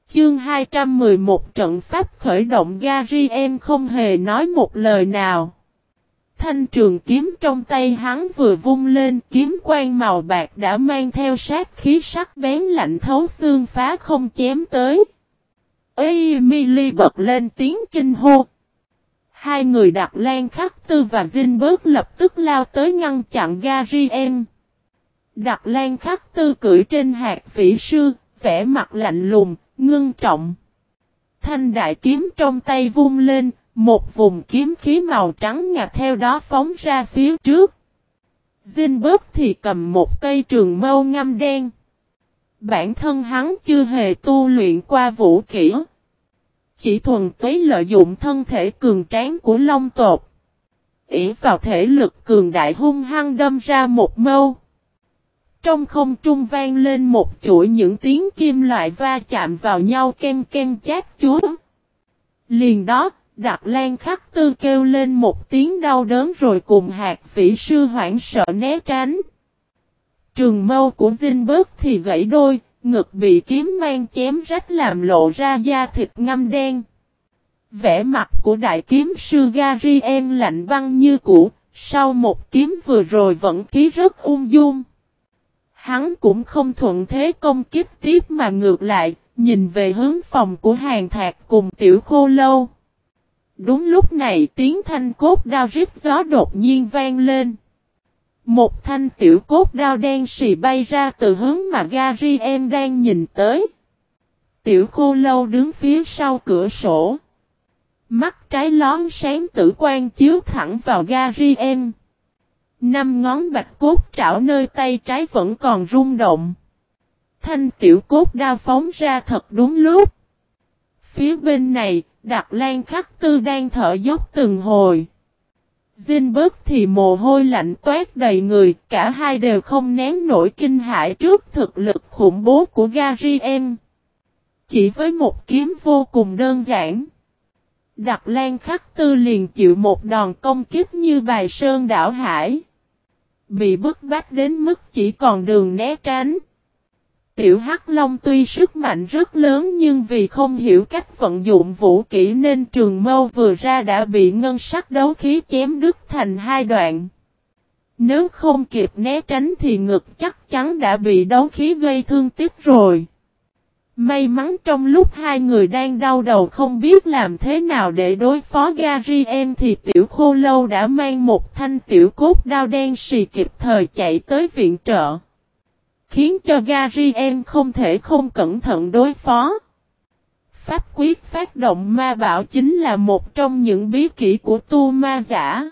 Chương 211 trận pháp khởi động. Garien không hề nói một lời nào. Thanh trường kiếm trong tay hắn vừa vung lên, kiếm quang màu bạc đã mang theo sát khí sắc bén lạnh thấu xương phá không chém tới. Emily bật lên tiếng kinh hô. Hai người Đặc Lan Khắc Tư và Zinberg lập tức lao tới ngăn chặn Garien. Đặc Lan Khắc Tư cưỡi trên hạt phỉ sư, vẻ mặt lạnh lùng, ngưng trọng. Thanh đại kiếm trong tay vung lên, một vùng kiếm khí màu trắng ngà theo đó phóng ra phía trước. Zinberg thì cầm một cây trường mâu ngăm đen. Bản thân hắn chưa hề tu luyện qua vũ kỹ. Chỉ thuần túy lợi dụng thân thể cường tráng của Long tộc. Ỷ vào thể lực cường đại hung hăng đâm ra một mâu. Trong không trung vang lên một chuỗi những tiếng kim loại va chạm vào nhau ken ken chát chúa. Liền đó, Đặc Lan Khắc Tư kêu lên một tiếng đau đớn rồi cùng hạt phỉ sư hoảng sợ né tránh. Trường mâu của Zinberg thì gãy đôi, ngực bị kiếm mang chém rách làm lộ ra da thịt ngăm đen. Vẻ mặt của đại kiếm sư Garien lạnh băng như cũ, sau một kiếm vừa rồi vẫn khí rất ung dung. Hắn cũng không thuận thế công kích tiếp mà ngược lại, nhìn về hướng phòng của Hàn Thạc cùng Tiểu Khô Lâu. Đúng lúc này tiếng thanh cốt đao rít gió đột nhiên vang lên. Một thanh tiểu cốt đao đen xì bay ra từ hướng mà Garien đang nhìn tới. Tiểu Khô Lâu đứng phía sau cửa sổ. Mắt trái lón sáng tử quang chiếu thẳng vào Garien. Năm ngón bạch cốt trảo nơi tay trái vẫn còn rung động. Thanh tiểu cốt đao phóng ra thật đúng lúc. Phía bên này, Đặc Lan Khắc Tư đang thở dốc từng hồi. Zinberg thì mồ hôi lạnh toát đầy người, cả hai đều không nén nổi kinh hãi trước thực lực khủng bố của Garien. Chỉ với một kiếm vô cùng đơn giản, Đặc Lan Khắc Tư liền chịu một đòn công kích như bài sơn đảo hải. Bị bức bách đến mức chỉ còn đường né tránh. Tiểu Hắc Long tuy sức mạnh rất lớn nhưng vì không hiểu cách vận dụng vũ kỹ nên trường mâu vừa ra đã bị ngân sắc đấu khí chém đứt thành hai đoạn. Nếu không kịp né tránh thì ngực chắc chắn đã bị đấu khí gây thương tích rồi. May mắn trong lúc hai người đang đau đầu không biết làm thế nào để đối phó Garien thì Tiểu Khô Lâu đã mang một thanh tiểu cốt đao đen xì kịp thời chạy tới viện trợ. Khiến cho Garien không thể không cẩn thận đối phó. Pháp quyết phát động ma bảo chính là một trong những bí kỹ của tu ma giả.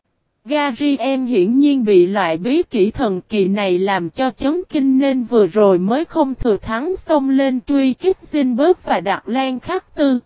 Garien hiển nhiên bị loại bí kỹ thần kỳ này làm cho chấn kinh nên vừa rồi mới không thừa thắng xông lên truy kích Zinberg và Đặc Lan Khắc Tư.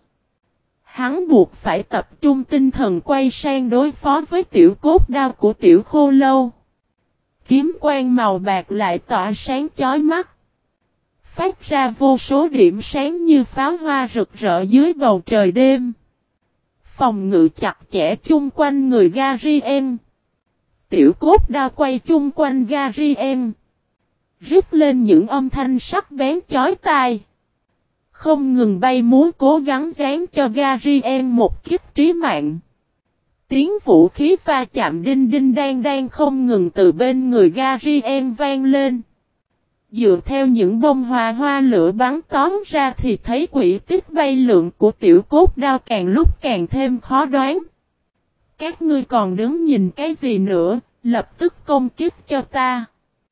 Hắn buộc phải tập trung tinh thần quay sang đối phó với tiểu cốt đao của Tiểu Khô Lâu. Kiếm quang màu bạc lại tỏa sáng chói mắt. Phát ra vô số điểm sáng như pháo hoa rực rỡ dưới bầu trời đêm. Phòng ngự chặt chẽ chung quanh người Garien. Tiểu cốt đao quay chung quanh Garien. Rít lên những âm thanh sắc bén chói tai. Không ngừng bay múa cố gắng giáng cho Garien một kích trí mạng. Tiếng vũ khí va chạm đinh đinh đang không ngừng từ bên người Garien vang lên. Dựa theo những bông hoa lửa bắn tóm ra thì thấy quỹ tích bay lượn của tiểu cốt đao càng lúc càng thêm khó đoán. Các ngươi còn đứng nhìn cái gì nữa, lập tức công kích cho ta.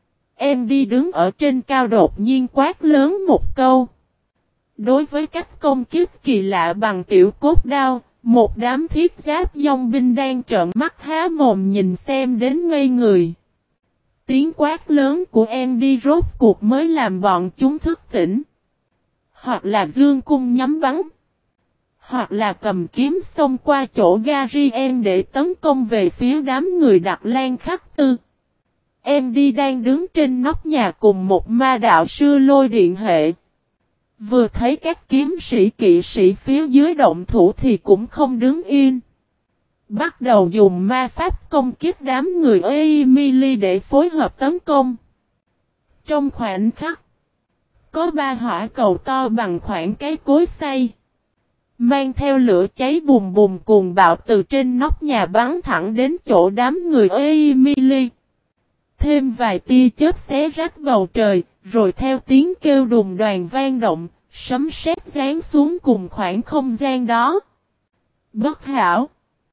Em đi đứng ở trên cao đột nhiên quát lớn một câu. Đối với cách công kích kỳ lạ bằng tiểu cốt đao, một đám thiết giáp dòng binh đang trợn mắt há mồm nhìn xem đến ngây người. Tiếng quát lớn của em đi rốt cuộc mới làm bọn chúng thức tỉnh. Hoặc là dương cung nhắm bắn. Hoặc là cầm kiếm xông qua chỗ Garien để tấn công về phía đám người Đặc Lan Khắc Tư. Em đi đang đứng trên nóc nhà cùng một ma đạo sư lôi điện hệ. Vừa thấy các kiếm sĩ kỵ sĩ phía dưới động thủ thì cũng không đứng yên. Bắt đầu dùng ma pháp công kích đám người Emily để phối hợp tấn công. Trong khoảnh khắc, có 3 hỏa cầu to bằng khoảng cái cối xay. Mang theo lửa cháy bùng bùng cuồng bạo từ trên nóc nhà bắn thẳng đến chỗ đám người Emily. Thêm vài tia chớp xé rách bầu trời, rồi theo tiếng kêu đùng đoàng vang động, sấm sét giáng xuống cùng khoảng không gian đó. Bất hảo!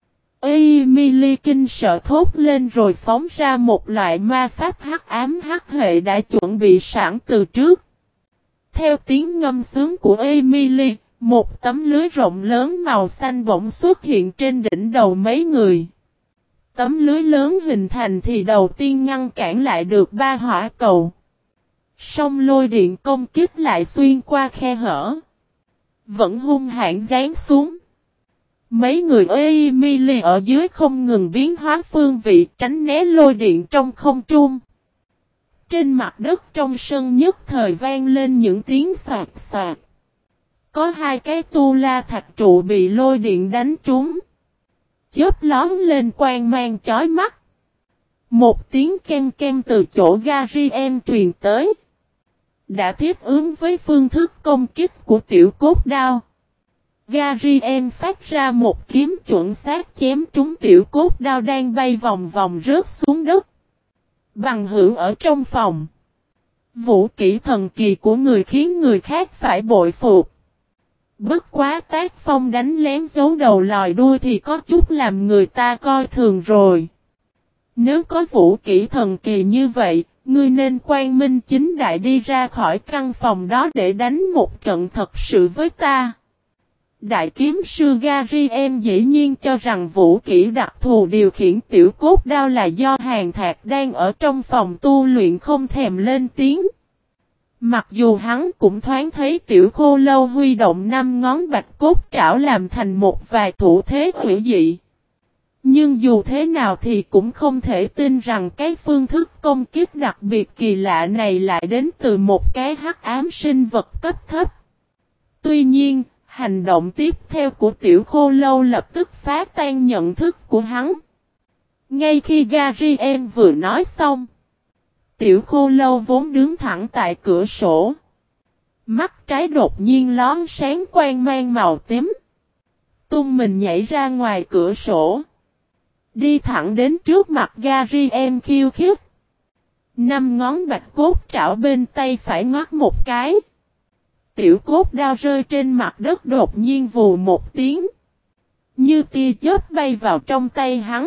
Emily kinh sợ thốt lên rồi phóng ra một loại ma pháp hắc ám hắc hệ đã chuẩn bị sẵn từ trước. Theo tiếng ngâm sướng của Emily, một tấm lưới rộng lớn màu xanh bỗng xuất hiện trên đỉnh đầu mấy người. Tấm lưới lớn hình thành thì đầu tiên ngăn cản lại được 3 hỏa cầu. Song lôi điện công kích lại xuyên qua khe hở. Vẫn hung hãn giáng xuống. Mấy người Emily ở dưới không ngừng biến hóa phương vị tránh né lôi điện trong không trung. Trên mặt đất trong sân nhất thời vang lên những tiếng xoạt xoạt. Có 2 cái tu la thạch trụ bị lôi điện đánh trúng. Chớp lóm lên quang mang chói mắt. Một tiếng ken ken từ chỗ Garien truyền tới. Đã thiết ứng với phương thức công kích của tiểu cốt đao. Garien phát ra một kiếm chuẩn xác chém trúng tiểu cốt đao đang bay vòng vòng rớt xuống đất. Bằng hữu ở trong phòng. Vũ kỹ thần kỳ của người khiến người khác phải bội phục. Bất quá tác phong đánh lén giấu đầu lòi đuôi thì có chút làm người ta coi thường rồi. Nếu có vũ kỹ thần kỳ như vậy, ngươi nên quang minh chính đại đi ra khỏi căn phòng đó để đánh một trận thật sự với ta. Đại kiếm sư Garien dĩ nhiên cho rằng vũ kỹ đặc thù điều khiển tiểu cốt đao là do Hàn Thạc đang ở trong phòng tu luyện không thèm lên tiếng. Mặc dù hắn cũng thoáng thấy tiểu khô lâu huy động 5 ngón bạch cốt trảo làm thành một vài thủ thế hữu dị. Nhưng dù thế nào thì cũng không thể tin rằng cái phương thức công kích đặc biệt kỳ lạ này lại đến từ một cái hắc ám sinh vật cấp thấp. Tuy nhiên, hành động tiếp theo của tiểu khô lâu lập tức phá tan nhận thức của hắn. Ngay khi Garien vừa nói xong, tiểu khô lâu vốn đứng thẳng tại cửa sổ. Mắt trái đột nhiên lón sáng quang mang màu tím. Tung mình nhảy ra ngoài cửa sổ. Đi thẳng đến trước mặt Garien khiêu khích. 5 ngón bạch cốt trảo bên tay phải ngoắt một cái. Tiểu cốt đao rơi trên mặt đất đột nhiên vù một tiếng. Như tia chớp bay vào trong tay hắn.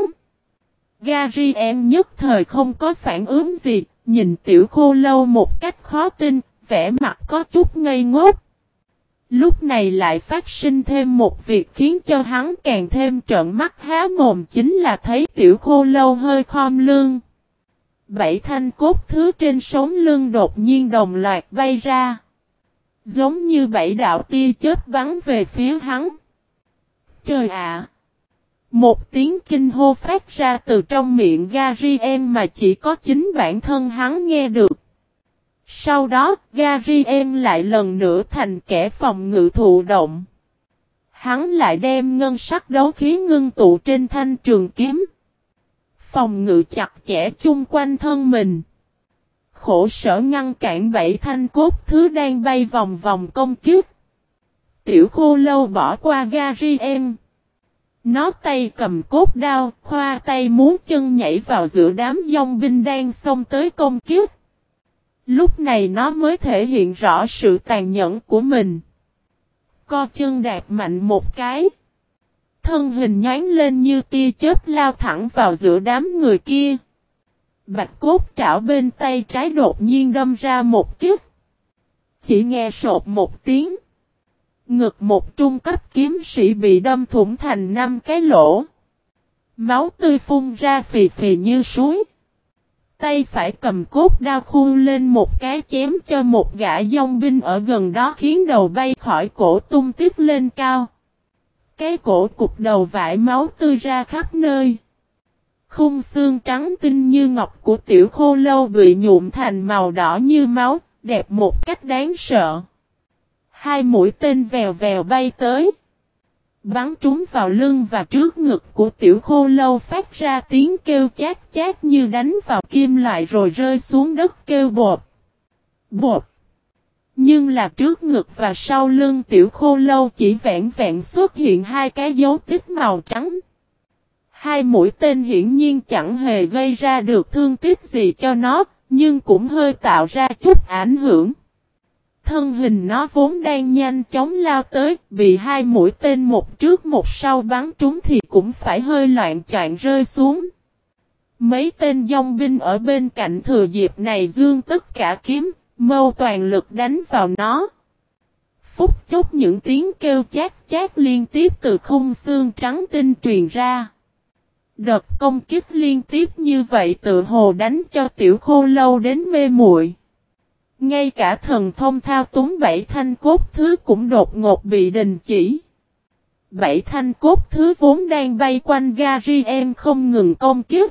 Garien nhất thời không có phản ứng gì, nhìn tiểu khô lâu một cách khó tin, vẻ mặt có chút ngây ngốc. Lúc này lại phát sinh thêm một việc khiến cho hắn càng thêm trợn mắt há mồm, chính là thấy tiểu khô lâu hơi khom lưng. 7 thanh cốt thứ trên sống lưng đột nhiên đồng loạt bay ra. Giống như 7 đạo tia chớp bắn về phía hắn. Trời ạ! Một tiếng kinh hô phát ra từ trong miệng Garien mà chỉ có chính bản thân hắn nghe được. Sau đó, Garien lại lần nữa thành kẻ phòng ngự thụ động. Hắn lại đem ngân sắc đấu khí ngưng tụ trên thanh trường kiếm. Phòng ngự chặt chẽ chung quanh thân mình. Khổ sở ngăn cản 7 thanh cốt thứ đang bay vòng vòng công kích. Tiểu khô lâu bỏ qua Garien. Nó tay cầm cốt đao, khoa tay muốn chân nhảy vào giữa đám dòng binh đang xông tới công kích. Lúc này nó mới thể hiện rõ sự tàn nhẫn của mình. Co chân đạp mạnh một cái. Thân hình nhoáng lên như tia chớp lao thẳng vào giữa đám người kia. Bạch cốt trảo bên tay trái đột nhiên đâm ra một kích. Chỉ nghe sột một tiếng. Ngực một trung cấp kiếm sĩ bị đâm thủng thành 5 cái lỗ. Máu tươi phun ra phì phì như suối. Tay phải cầm cốt đao khu lên một cái chém cho một gã dòng binh ở gần đó khiến đầu bay khỏi cổ tung tiếp lên cao. Cái cổ cục đầu vải máu tươi ra khắp nơi. Khung xương trắng tinh như ngọc của tiểu khô lâu bị nhuộm thành màu đỏ như máu, đẹp một cách đáng sợ. 2 mũi tên vèo vèo bay tới. Bắn trúng vào lưng và trước ngực của tiểu khô lâu phát ra tiếng kêu chát chát như đánh vào kim loại rồi rơi xuống đất kêu bột. Bột. Nhưng là trước ngực và sau lưng Tiểu Khô Lâu chỉ vẹn vẹn xuất hiện hai cái dấu tích màu trắng. Hai mũi tên hiển nhiên chẳng hề gây ra được thương tích gì cho nó, nhưng cũng hơi tạo ra chút ảnh hưởng. Thân hình nó vốn đang nhanh chóng lao tới, bị hai mũi tên một trước một sau bắn trúng thì cũng phải hơi loạn choạng rơi xuống. Mấy tên dòng binh ở bên cạnh thừa dịp này giương tất cả kiếm, mâu toàn lực đánh vào nó. Phút chốc những tiếng kêu chát chát liên tiếp từ khung xương trắng tinh truyền ra. Đợt công kích liên tiếp như vậy tự hồ đánh cho Tiểu Khô Lâu đến mê muội. Ngay cả thần thông thao túng bảy thanh cốt thứ cũng đột ngột bị đình chỉ. Bảy thanh cốt thứ vốn đang bay quanh Gariem không ngừng công kích.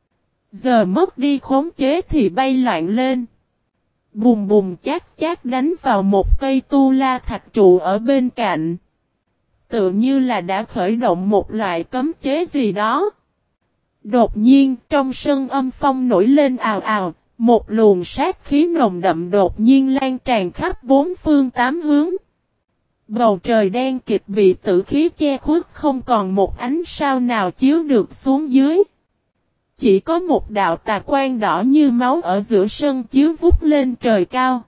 Giờ mất đi khống chế thì bay loạn lên. Bùm bùm chát chát đánh vào một cây tu la thạch trụ ở bên cạnh. Tự như là đã khởi động một loại cấm chế gì đó. Đột nhiên trong sân âm phong nổi lên ào ào. Một luồng sát khí nồng đậm đột nhiên lan tràn khắp bốn phương tám hướng. Bầu trời đen kịt bị tử khí che khuất không còn một ánh sao nào chiếu được xuống dưới. Chỉ có một đạo tà quang đỏ như máu ở giữa sân chiếu vút lên trời cao.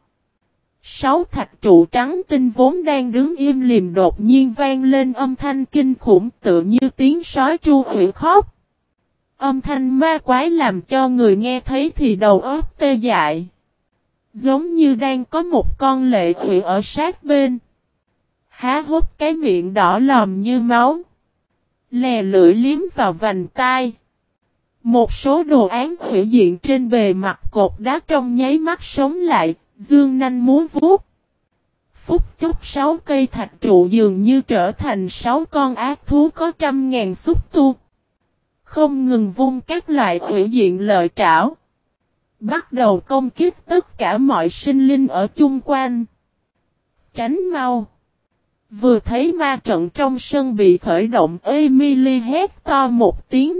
Sáu thạch trụ trắng tinh vốn đang đứng im lìm đột nhiên vang lên âm thanh kinh khủng tựa như tiếng sói tru ủy khóc. Âm thanh ma quái làm cho người nghe thấy thì đầu óc tê dại. Giống như đang có một con lệ quỷ ở sát bên. Há hốc cái miệng đỏ lòm như máu. Lè lưỡi liếm vào vành tai. Một số đồ án hủy diện trên bề mặt cột đá trong nháy mắt sống lại, dương nanh múa vuốt. Phút chốc 6 cây thạch trụ dường như trở thành 6 con ác thú có 100.000 xúc tu. Không ngừng vung các loại hủy diện lợi trảo. Bắt đầu công kích tất cả mọi sinh linh ở chung quanh. Tránh mau. Vừa thấy ma trận trong sân bị khởi động, Emily hét to một tiếng.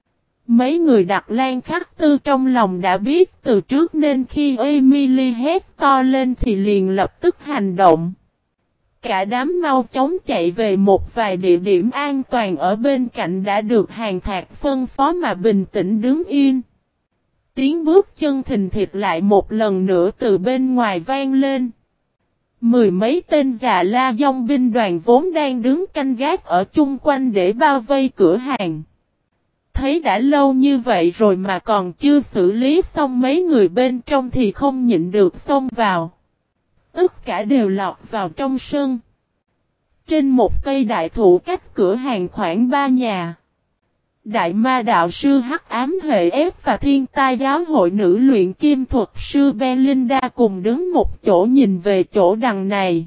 Mấy người đặt Lan Khắc Tư trong lòng đã biết từ trước nên khi Emily hét to lên thì liền lập tức hành động. Cả đám mau chóng chạy về một vài địa điểm an toàn ở bên cạnh đã được Hàn Thạc phân phó mà bình tĩnh đứng yên. Tiếng bước chân thình thịch lại một lần nữa từ bên ngoài vang lên. Mười mấy tên già la dòng binh đoàn vốn đang đứng canh gác ở chung quanh để bao vây cửa hàng. Thấy đã lâu như vậy rồi mà còn chưa xử lý xong mấy người bên trong thì không nhịn được xông vào. Tất cả đều lọt vào trong sân. Trên một cây đại thụ cách cửa hàng khoảng 3 nhà. Đại ma đạo sư Hắc Ám Hệ Ép và thiên tai giáo hội nữ luyện kim thuật sư Belinda cùng đứng một chỗ nhìn về chỗ đằng này.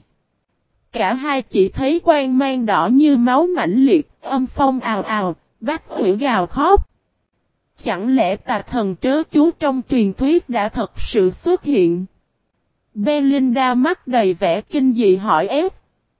Cả hai chỉ thấy quang mang đỏ như máu mãnh liệt, âm phong ào ào, bách hủy gào khóc. Chẳng lẽ tà thần trớ chú trong truyền thuyết đã thật sự xuất hiện? Belinda mắt đầy vẻ kinh dị hỏi Ép.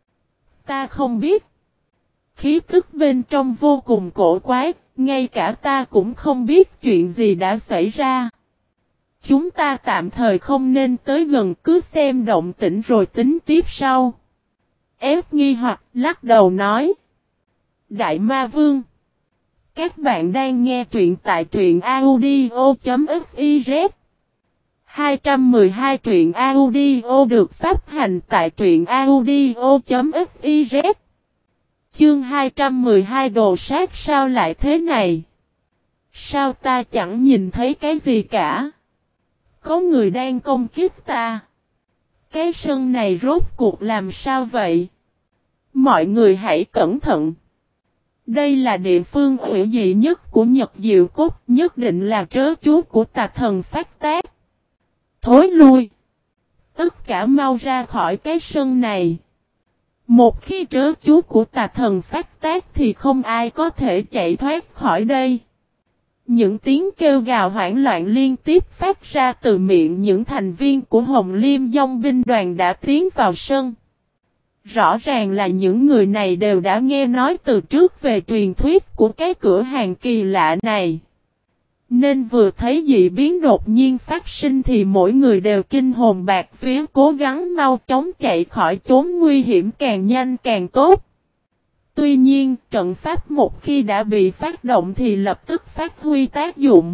Ta không biết. Khí tức bên trong vô cùng cổ quái, ngay cả ta cũng không biết chuyện gì đã xảy ra. Chúng ta tạm thời không nên tới gần, cứ xem động tĩnh rồi tính tiếp sau. Ép nghi hoặc lắc đầu nói. Đại Ma Vương. Các bạn đang nghe truyện tại truyện audio.fiz. 212 truyện audio được phát hành tại truyện audio.fiz. Chương 212 đồ sát sao lại thế này? Sao ta chẳng nhìn thấy cái gì cả? Có người đang công kích ta. Cái sân này rốt cuộc làm sao vậy? Mọi người hãy cẩn thận. Đây là địa phương hủy dị nhất của Nhật Diệu Cốt, nhất định là trớ chú của tà thần phát tác. Thối lui. Tất cả mau ra khỏi cái sân này. Một khi trớ chú của tà thần phát tác thì không ai có thể chạy thoát khỏi đây. Những tiếng kêu gào hoảng loạn liên tiếp phát ra từ miệng những thành viên của Hồng Liêm Dòng binh đoàn đã tiến vào sân. Rõ ràng là những người này đều đã nghe nói từ trước về truyền thuyết của cái cửa hàng kỳ lạ này. Nên vừa thấy dị biến đột nhiên phát sinh thì mỗi người đều kinh hồn bạt vía, cố gắng mau chóng chạy khỏi chốn nguy hiểm càng nhanh càng tốt. Tuy nhiên, trận pháp một khi đã bị phát động thì lập tức phát huy tác dụng.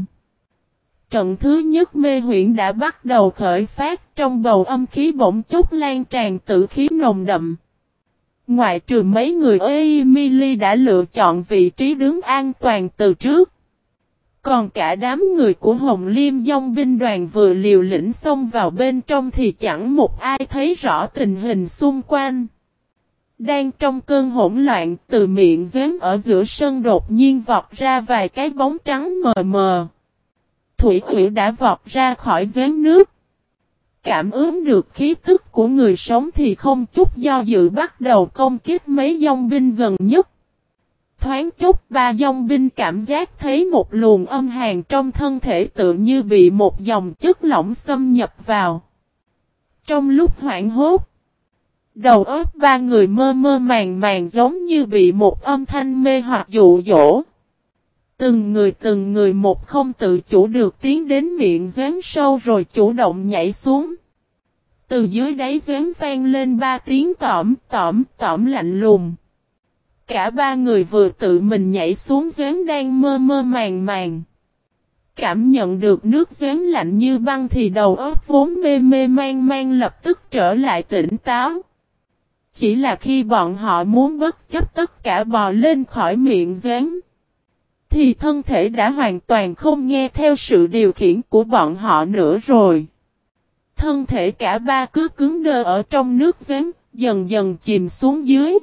Trận thứ nhất mê huyễn đã bắt đầu khởi phát, trong bầu âm khí bỗng chốc lan tràn tử khí nồng đậm. Ngoại trừ mấy người Emily đã lựa chọn vị trí đứng an toàn từ trước. Còn cả đám người của Hồng Liêm Dòng binh đoàn vừa liều lĩnh xông vào bên trong thì chẳng một ai thấy rõ tình hình xung quanh. Đang trong cơn hỗn loạn, từ miệng giếng ở giữa sân đột nhiên vọt ra vài cái bóng trắng mờ mờ. Thủy Hủy đã vọt ra khỏi giếng nước. Cảm ứng được khí tức của người sống thì không chút do dự bắt đầu công kích mấy dòng binh gần nhất. Thoáng chốc ba dòng binh cảm giác thấy một luồng âm hàn trong thân thể tự như bị một dòng chất lỏng xâm nhập vào. Trong lúc hoảng hốt, đầu óc ba người mơ mơ màng màng giống như bị một âm thanh mê hoặc dụ dỗ. Từng người một không tự chủ được tiến đến miệng giếng sâu rồi chủ động nhảy xuống. Từ dưới đáy giếng vang lên ba tiếng tỏm tỏm tỏm lạnh lùng. Cả ba người vừa tự mình nhảy xuống giếng đang mơ mơ màng màng. Cảm nhận được nước giếng lạnh như băng thì đầu óc vốn mê mê man man lập tức trở lại tỉnh táo. Chỉ là khi bọn họ muốn bất chấp tất cả bò lên khỏi miệng giếng, thì thân thể đã hoàn toàn không nghe theo sự điều khiển của bọn họ nữa rồi. Thân thể cả ba cứ cứng đơ ở trong nước giếng, dần dần chìm xuống dưới.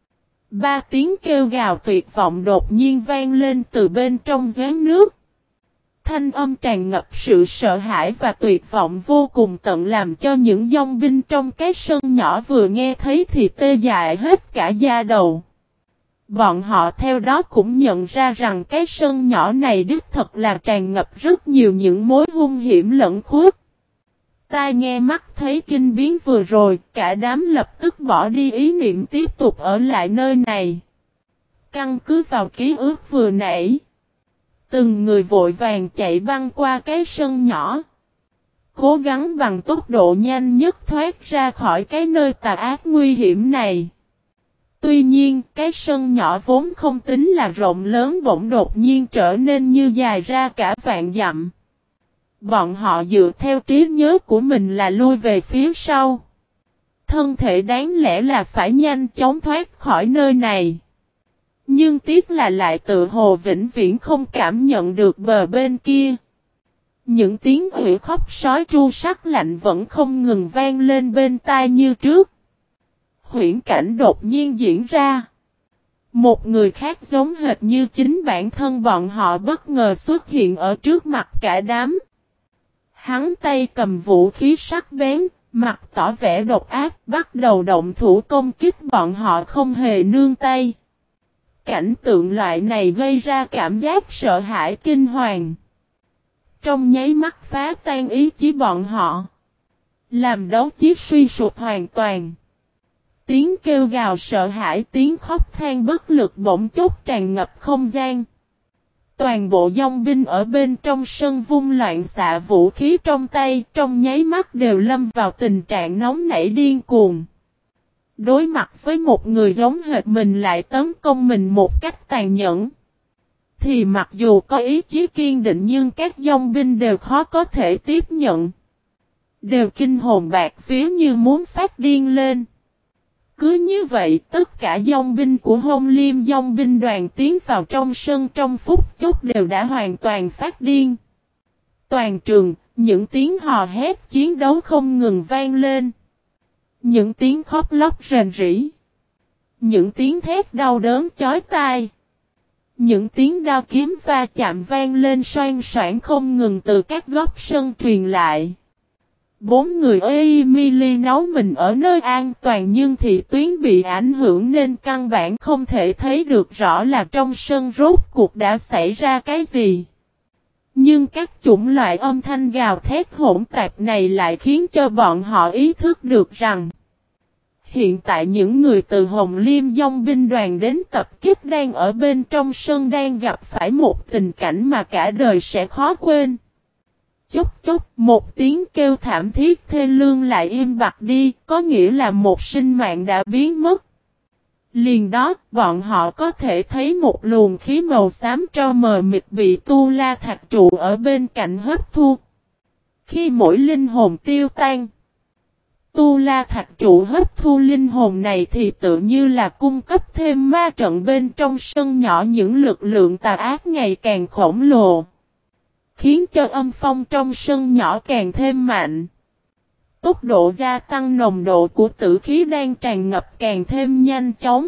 Ba tiếng kêu gào tuyệt vọng đột nhiên vang lên từ bên trong giếng nước. Thanh âm tràn ngập sự sợ hãi và tuyệt vọng vô cùng tận làm cho những dòng binh trong cái sân nhỏ vừa nghe thấy thì tê dại hết cả da đầu. Bọn họ theo đó cũng nhận ra rằng cái sân nhỏ này đích thật là tràn ngập rất nhiều những mối hung hiểm lẫn khuất. Tai nghe mắt thấy kinh biến vừa rồi, cả đám lập tức bỏ đi ý niệm tiếp tục ở lại nơi này. Căn cứ vào ký ức vừa nãy, từng người vội vàng chạy băng qua cái sân nhỏ, cố gắng bằng tốc độ nhanh nhất thoát ra khỏi cái nơi tà ác nguy hiểm này. Tuy nhiên, cái sân nhỏ vốn không tính là rộng lớn bỗng đột nhiên trở nên như dài ra cả vạn dặm. Bọn họ dựa theo trí nhớ của mình là lui về phía sau. Thân thể đáng lẽ là phải nhanh chóng thoát khỏi nơi này. Nhưng tiếc là lại tự hồ vĩnh viễn không cảm nhận được bờ bên kia. Những tiếng hủy khóc sói tru sắc lạnh vẫn không ngừng vang lên bên tai như trước. Huyễn cảnh đột nhiên diễn ra. Một người khác giống hệt như chính bản thân bọn họ bất ngờ xuất hiện ở trước mặt cả đám. Hắn tay cầm vũ khí sắc bén, mặt tỏ vẻ độc ác, bắt đầu động thủ công kích bọn họ không hề nương tay. Cảnh tượng loại này gây ra cảm giác sợ hãi kinh hoàng. Trong nháy mắt phá tan ý chí bọn họ, làm đấu chí suy sụp hoàn toàn. Tiếng kêu gào sợ hãi, tiếng khóc than bất lực bỗng chốc tràn ngập không gian. Toàn bộ dòng binh ở bên trong sân vung loạn xạ vũ khí trong tay, trong nháy mắt đều lâm vào tình trạng nóng nảy điên cuồng. Đối mặt với một người giống hệt mình lại tấn công mình một cách tàn nhẫn, thì mặc dù có ý chí kiên định nhưng các dòng binh đều khó có thể tiếp nhận. Đều kinh hồn bạt vía như muốn phát điên lên. Cứ như vậy tất cả dòng binh của Hồng Liêm dòng binh đoàn tiến vào trong sân trong phút chốc đều đã hoàn toàn phát điên. Toàn trường, những tiếng hò hét chiến đấu không ngừng vang lên. Những tiếng khóc lóc rền rĩ. Những tiếng thét đau đớn chói tai. Những tiếng đao kiếm va chạm vang lên xoan xoảng không ngừng từ các góc sân truyền lại. Bốn người Emily nấu mình ở nơi an toàn nhưng thị tuyến bị ảnh hưởng nên căn bản không thể thấy được rõ là trong sân rốt cuộc đã xảy ra cái gì. Nhưng các chủng loại âm thanh gào thét hỗn tạp này lại khiến cho bọn họ ý thức được rằng hiện tại những người từ Hồng Liêm Dòng binh đoàn đến tập kích đang ở bên trong sân đang gặp phải một tình cảnh mà cả đời sẽ khó quên. Chốc chốc, một tiếng kêu thảm thiết thê lương lại im bặt đi, có nghĩa là một sinh mạng đã biến mất. Liền đó, bọn họ có thể thấy một luồng khí màu xám tro mờ mịt bị Tu La Thạch trụ ở bên cạnh hấp thu. Khi mỗi linh hồn tiêu tan, Tu La Thạch trụ hấp thu linh hồn này thì tự như là cung cấp thêm ma trận bên trong sân nhỏ, những lực lượng tà ác ngày càng khổng lồ, khiến cho âm phong trong sân nhỏ càng thêm mạnh. Tốc độ gia tăng nồng độ của tử khí đang tràn ngập càng thêm nhanh chóng.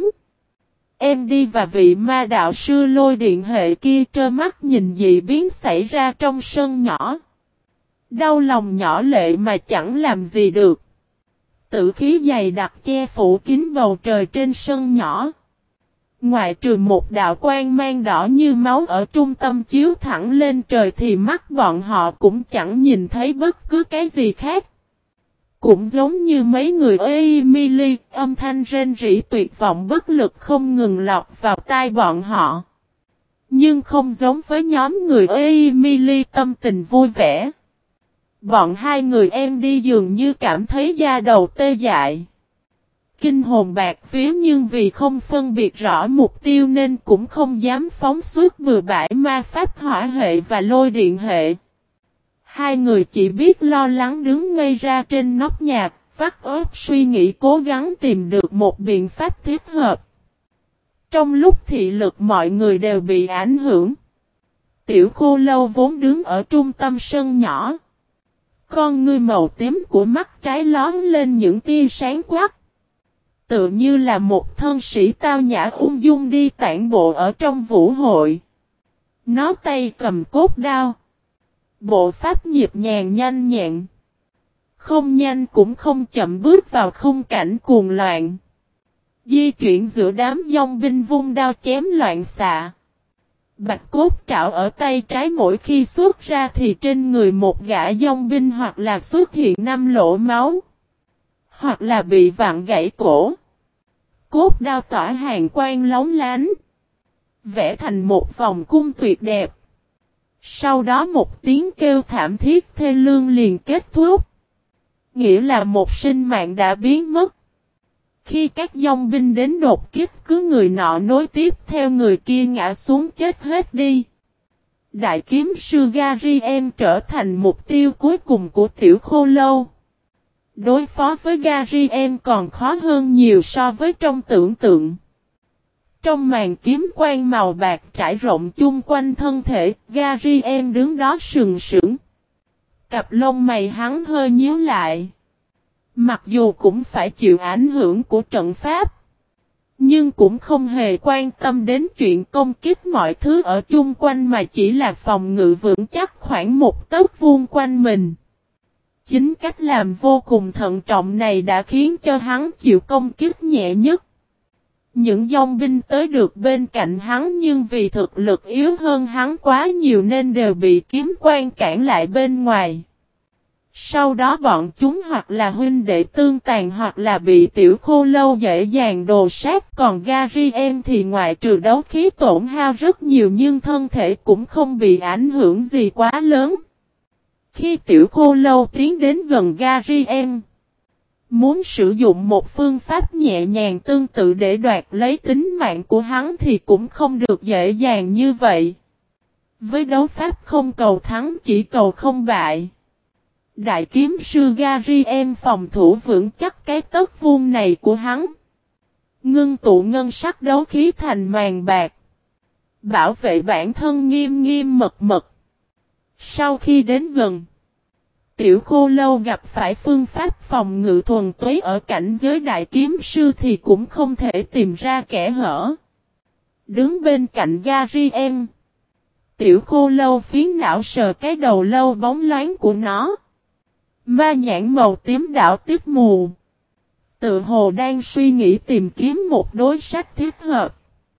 Em đi và vị ma đạo sư lôi điện hệ kia trơ mắt nhìn dị biến xảy ra trong sân nhỏ. Đau lòng nhỏ lệ mà chẳng làm gì được. Tử khí dày đặc che phủ kín bầu trời trên sân nhỏ. Ngoại trừ một đạo quang mang đỏ như máu ở trung tâm chiếu thẳng lên trời thì mắt bọn họ cũng chẳng nhìn thấy bất cứ cái gì khác. Cũng giống như mấy người Emily, âm thanh rên rỉ tuyệt vọng bất lực không ngừng lọt vào tai bọn họ. Nhưng không giống với nhóm người Emily tâm tình vui vẻ. Bọn hai người em đi dường như cảm thấy da đầu tê dại. Kinh hồn bạc vía, nhưng vì không phân biệt rõ mục tiêu nên cũng không dám phóng xuất bừa bãi ma pháp hỏa hệ và lôi điện hệ. Hai người chỉ biết lo lắng đứng ngây ra trên nóc nhà, vắt óc suy nghĩ cố gắng tìm được một biện pháp thích hợp. Trong lúc thị lực mọi người đều bị ảnh hưởng, Tiểu Khô Lâu vốn đứng ở trung tâm sân nhỏ. Con ngươi màu tím của mắt trái lón lên những tia sáng quắc. Tựa như là một thân sĩ tao nhã ung dung đi tản bộ ở trong vũ hội. Nó tay cầm cốt đao. Bộ pháp nhịp nhàng nhanh nhẹn. Không nhanh cũng không chậm bước vào khung cảnh cuồng loạn. Di chuyển giữa đám dòng binh vung đao chém loạn xạ. Bạch cốt trảo ở tay trái mỗi khi xuất ra thì trên người một gã dòng binh hoặc là xuất hiện 5 lỗ máu, hoặc là bị vặn gãy cổ. Cốt đao tỏa hàng quang lóng lánh, vẽ thành một vòng cung tuyệt đẹp. Sau đó một tiếng kêu thảm thiết thê lương liền kết thúc. Nghĩa là một sinh mạng đã biến mất. Khi các dòng binh đến đột kích, cứ người nọ nối tiếp theo người kia ngã xuống chết hết đi. Đại kiếm sư Garien trở thành mục tiêu cuối cùng của Tiểu Khô Lâu. Đối phó với Garien còn khó hơn nhiều so với trong tưởng tượng. Trong màn kiếm quang màu bạc trải rộng chung quanh thân thể, Garien đứng đó sừng sững. Cặp lông mày hắn hơi nhíu lại. Mặc dù cũng phải chịu ảnh hưởng của trận pháp, nhưng cũng không hề quan tâm đến chuyện công kích mọi thứ ở chung quanh mà chỉ là phòng ngự vững chắc khoảng một tấc vuông quanh mình. Chính cách làm vô cùng thận trọng này đã khiến cho hắn chịu công kích nhẹ nhất. Những dòng binh tới được bên cạnh hắn nhưng vì thực lực yếu hơn hắn quá nhiều nên đều bị kiếm quang cản lại bên ngoài. Sau đó bọn chúng hoặc là huynh đệ tương tàn hoặc là bị Tiểu Khô Lâu dễ dàng đồ sát, còn Garien thì ngoại trừ đấu khí tổn hao rất nhiều nhưng thân thể cũng không bị ảnh hưởng gì quá lớn. Khi Tiểu Khô Lâu tiến đến gần Garien, muốn sử dụng một phương pháp nhẹ nhàng tương tự để đoạt lấy tính mạng của hắn thì cũng không được dễ dàng như vậy. Với đấu pháp không cầu thắng chỉ cầu không bại, đại kiếm sư Garien phòng thủ vững chắc cái tấc vuông này của hắn. Ngưng tụ ngân sắc đấu khí thành màn bạc, bảo vệ bản thân nghiêm nghiêm mật mật. Sau khi đến gần, Tiểu Khô Lâu gặp phải phương pháp phòng ngự thuần túy ở cảnh giới đại kiếm sư thì cũng không thể tìm ra kẽ hở. Đứng bên cạnh Garien, Tiểu Khô Lâu phiến não sờ cái đầu lâu bóng loáng của nó. Ma nhãn màu tím đảo tiếc mù, tự hồ đang suy nghĩ tìm kiếm một đối sách thích hợp.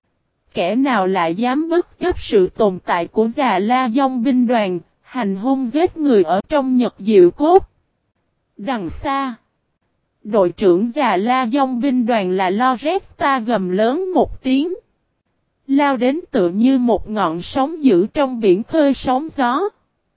Kẻ nào lại dám bất chấp sự tồn tại của Già La Dòng binh đoàn, hành hung giết người ở trong Nhật Diệu Cốt. Đằng xa, Đội trưởng già La Dông binh đoàn là Loretta gầm lớn một tiếng. Lao đến tựa như một ngọn sóng dữ trong biển khơi sóng gió.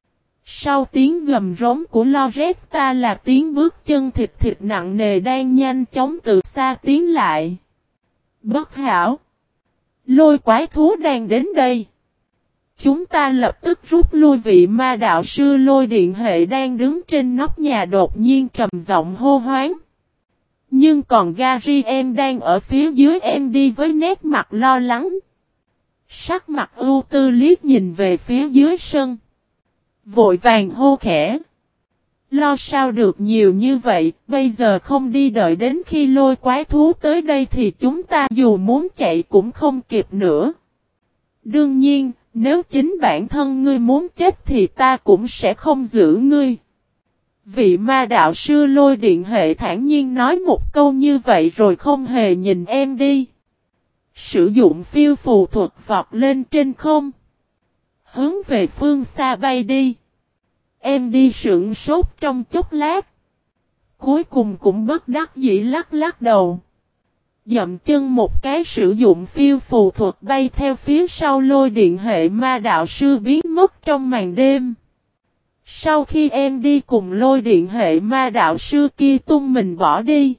Sau tiếng gầm rống của Loretta là tiếng bước chân thịt thịt nặng nề đang nhanh chóng từ xa tiến lại. Bất hảo! Lôi quái thú đang đến đây. Chúng ta lập tức rút lui. Vị ma đạo sư lôi điện hệ đang đứng trên nóc nhà đột nhiên trầm giọng hô hoáng. Nhưng còn Gary em đang ở phía dưới em đi với nét mặt lo lắng. Sắc mặt ưu tư liếc nhìn về phía dưới sân. Vội vàng hô khẽ. Lo sao được nhiều như vậy, bây giờ không đi đợi đến khi lôi quái thú tới đây thì chúng ta dù muốn chạy cũng không kịp nữa. Đương nhiên, nếu chính bản thân ngươi muốn chết thì ta cũng sẽ không giữ ngươi. Vị ma đạo sư lôi điện hệ thản nhiên nói một câu như vậy rồi không hề nhìn em đi. Sử dụng phiêu phù thuật vọt lên trên không. Hướng về phương xa bay đi. Em đi sững sốt trong chốc lát. Cuối cùng cũng bất đắc dĩ lắc lắc đầu. Dậm chân một cái sử dụng phiêu phù thuật bay theo phía sau lôi điện hệ ma đạo sư biến mất trong màn đêm. Sau khi em đi cùng lôi điện hệ ma đạo sư kia tung mình bỏ đi.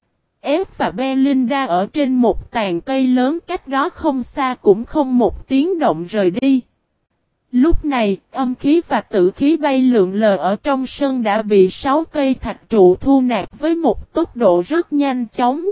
F và Belinda ở trên một tàn cây lớn cách đó không xa cũng không một tiếng động rời đi. Lúc này, âm khí và tử khí bay lượn lờ ở trong sân đã bị 6 cây thạch trụ thu nạp với một tốc độ rất nhanh chóng.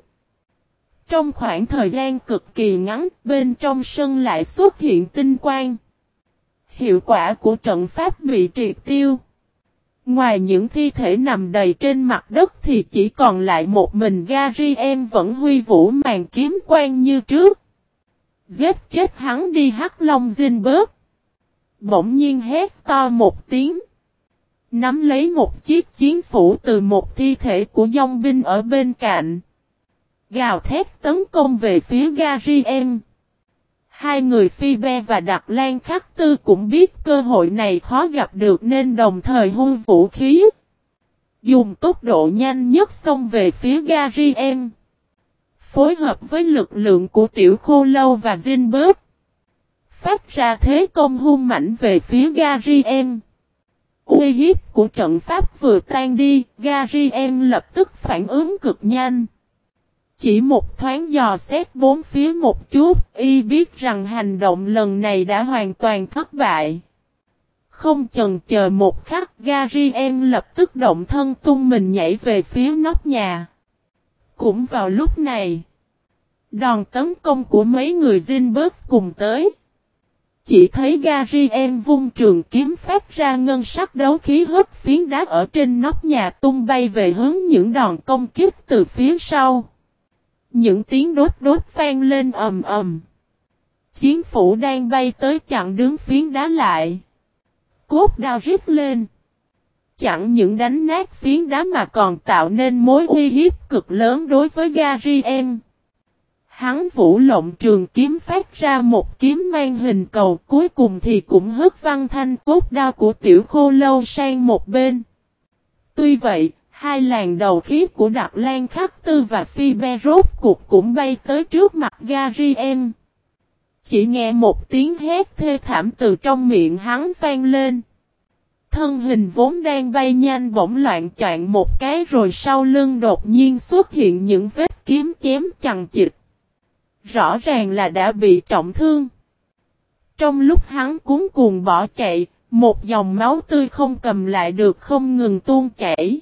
Trong khoảng thời gian cực kỳ ngắn, bên trong sân lại xuất hiện tinh quang. Hiệu quả của trận pháp bị triệt tiêu. Ngoài những thi thể nằm đầy trên mặt đất thì chỉ còn lại một mình Gary em vẫn huy vũ màn kiếm quang như trước. Giết chết hắn đi Hắc Long Zinberg. Bỗng nhiên hét to một tiếng. Nắm lấy một chiếc chiến phủ từ một thi thể của dòng binh ở bên cạnh. Gào thét tấn công về phía Gary em. Hai người Phoebe và Đặc Lan Khắc Tư cũng biết cơ hội này khó gặp được nên đồng thời huy vũ khí. Dùng tốc độ nhanh nhất xông về phía Gary em. Phối hợp với lực lượng của Tiểu Khô Lâu và Zinberg. Phát ra thế công hung mãnh về phía Gary em. Uy hiếp của trận pháp vừa tan đi, Gary em lập tức phản ứng cực nhanh. Chỉ một thoáng dò xét bốn phía một chút, y biết rằng hành động lần này đã hoàn toàn thất bại. Không chần chờ một khắc, Gary em lập tức động thân tung mình nhảy về phía nóc nhà. Cũng vào lúc này, đòn tấn công của mấy người Zinberg cùng tới. Chỉ thấy Gary em vung trường kiếm phát ra ngân sắc đấu khí hất phiến đá ở trên nóc nhà tung bay về hướng những đòn công kích từ phía sau. Những tiếng đốt đốt vang lên ầm ầm. Chiến phủ đang bay tới chặn đứng phiến đá lại. Cốt đao rít lên. Chẳng những đánh nát phiến đá mà còn tạo nên mối uy hiếp cực lớn đối với Gary em. Hắn vũ lộng trường kiếm phát ra một kiếm mang hình cầu, cuối cùng thì cũng hất văng thanh cốt đao của Tiểu Khô Lâu sang một bên. Tuy vậy, hai làn đầu khí của Đặc Lan Khắc Tư và Phoebe rốt cuộc cũng bay tới trước mặt Gary em. Chỉ nghe một tiếng hét thê thảm từ trong miệng hắn vang lên. Thân hình vốn đang bay nhanh bỗng loạn choạng một cái rồi sau lưng đột nhiên xuất hiện những vết kiếm chém chằng chịt. Rõ ràng là đã bị trọng thương. Trong lúc hắn cuống cuồng bỏ chạy, một dòng máu tươi không cầm lại được không ngừng tuôn chảy.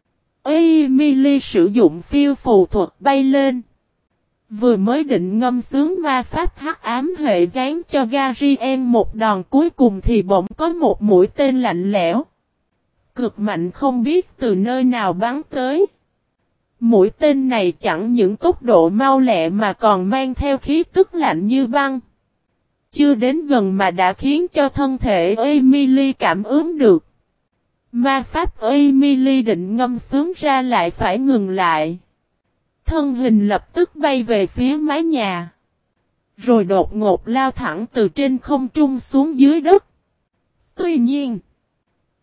Emily sử dụng phiêu phù thuật bay lên. Vừa mới định ngâm sướng ma pháp hắc ám hệ giáng cho Gary em một đòn cuối cùng thì bỗng có một mũi tên lạnh lẽo. Cực mạnh không biết từ nơi nào bắn tới. Mũi tên này chẳng những tốc độ mau lẹ mà còn mang theo khí tức lạnh như băng. Chưa đến gần mà đã khiến cho thân thể Emily cảm ứng được. Ma pháp Emily định ngâm sướng ra lại phải ngừng lại. Thân hình lập tức bay về phía mái nhà. Rồi đột ngột lao thẳng từ trên không trung xuống dưới đất. Tuy nhiên,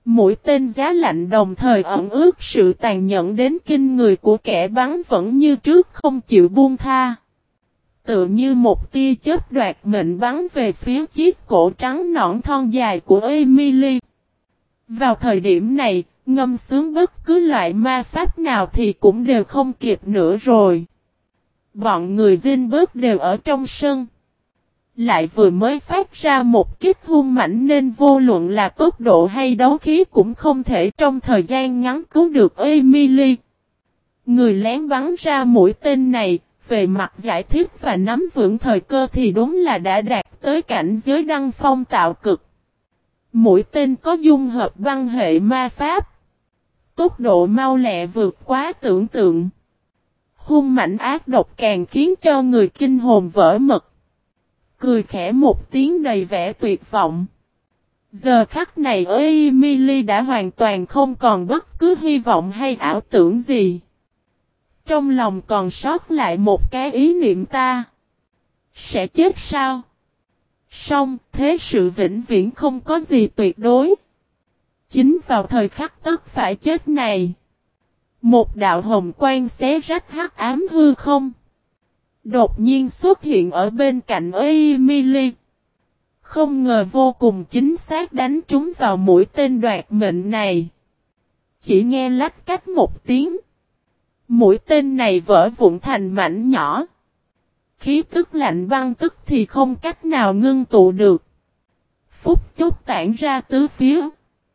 Mũi tên giá lạnh đồng thời ẩn ước sự tàn nhẫn đến kinh người của kẻ bắn vẫn như trước không chịu buông tha. Tựa như một tia chớp đoạt mệnh bắn về phía chiếc cổ trắng nõn thon dài của Emily. Vào thời điểm này, ngâm sướng bất cứ loại ma pháp nào thì cũng đều không kịp nữa rồi. Bọn người Zinberg đều ở trong sân. Lại vừa mới phát ra một kích hung mạnh nên vô luận là tốc độ hay đấu khí cũng không thể trong thời gian ngắn cứu được Emily. Người lén bắn ra mũi tên này, về mặt giải thích và nắm vững thời cơ thì đúng là đã đạt tới cảnh giới đăng phong tạo cực. Mũi tên có dung hợp băng hệ ma pháp. Tốc độ mau lẹ vượt quá tưởng tượng. Hung mạnh ác độc càng khiến cho người kinh hồn vỡ mật. Cười khẽ một tiếng đầy vẻ tuyệt vọng. Giờ khắc này Emily đã hoàn toàn không còn bất cứ hy vọng hay ảo tưởng gì. Trong lòng còn sót lại một cái ý niệm ta. Sẽ chết sao? Song thế sự vĩnh viễn không có gì tuyệt đối. Chính vào thời khắc tất phải chết này. Một đạo hồng quang xé rách hắc ám hư không. Đột nhiên xuất hiện ở bên cạnh Emily. Không ngờ vô cùng chính xác đánh trúng vào mũi tên đoạt mệnh này. Chỉ nghe lách cách một tiếng. Mũi tên này vỡ vụn thành mảnh nhỏ. Khí tức lạnh băng tức thì không cách nào ngưng tụ được. Phút chốc tản ra tứ phía.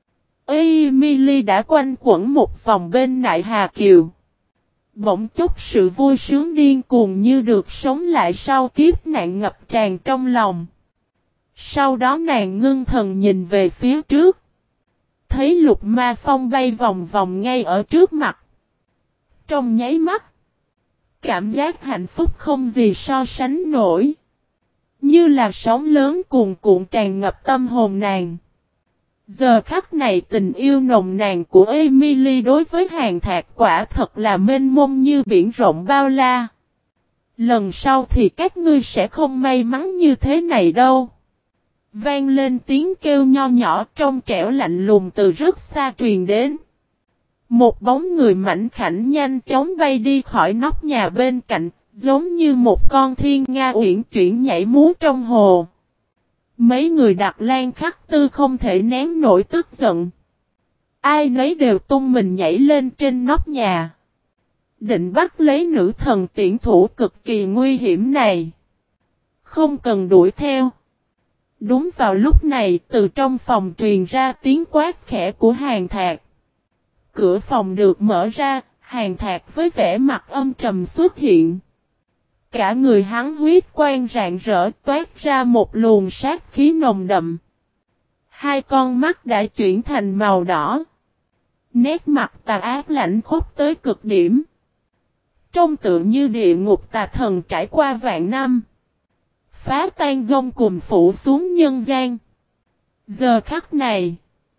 Emily đã quanh quẩn một vòng bên nại Hà Kiều. Bỗng chốc sự vui sướng điên cuồng như được sống lại sau kiếp nạn ngập tràn trong lòng. Sau đó nàng ngưng thần nhìn về phía trước. Thấy Lục Ma Phong bay vòng vòng ngay ở trước mặt. Trong nháy mắt. Cảm giác hạnh phúc không gì so sánh nổi. Như là sóng lớn cuồn cuộn tràn ngập tâm hồn nàng. Giờ khắc này tình yêu nồng nàn của Emily đối với Hàn Thạc quả thật là mênh mông như biển rộng bao la. Lần sau thì các ngươi sẽ không may mắn như thế này đâu. Vang lên tiếng kêu nho nhỏ trong trẻo lạnh lùng từ rất xa truyền đến. Một bóng người mảnh khảnh nhanh chóng bay đi khỏi nóc nhà bên cạnh, giống như một con thiên nga uyển chuyển nhảy múa trong hồ. Mấy người Đặc Lan Khắc Tư không thể nén nổi tức giận. Ai nấy đều tung mình nhảy lên trên nóc nhà. Định bắt lấy nữ thần tiễn thủ cực kỳ nguy hiểm này. Không cần đuổi theo. Đúng vào lúc này từ trong phòng truyền ra tiếng quát khẽ của Hàn Thạc. Cửa phòng được mở ra, Hàn Thạc với vẻ mặt âm trầm xuất hiện. Cả người hắn huyết quang rạng rỡ toát ra một luồng sát khí nồng đậm. Hai con mắt đã chuyển thành màu đỏ. Nét mặt tà ác lạnh khốc tới cực điểm. Trông tựa như địa ngục tà thần trải qua vạn năm. Phá tan gông cùm phủ xuống nhân gian. Giờ khắc này.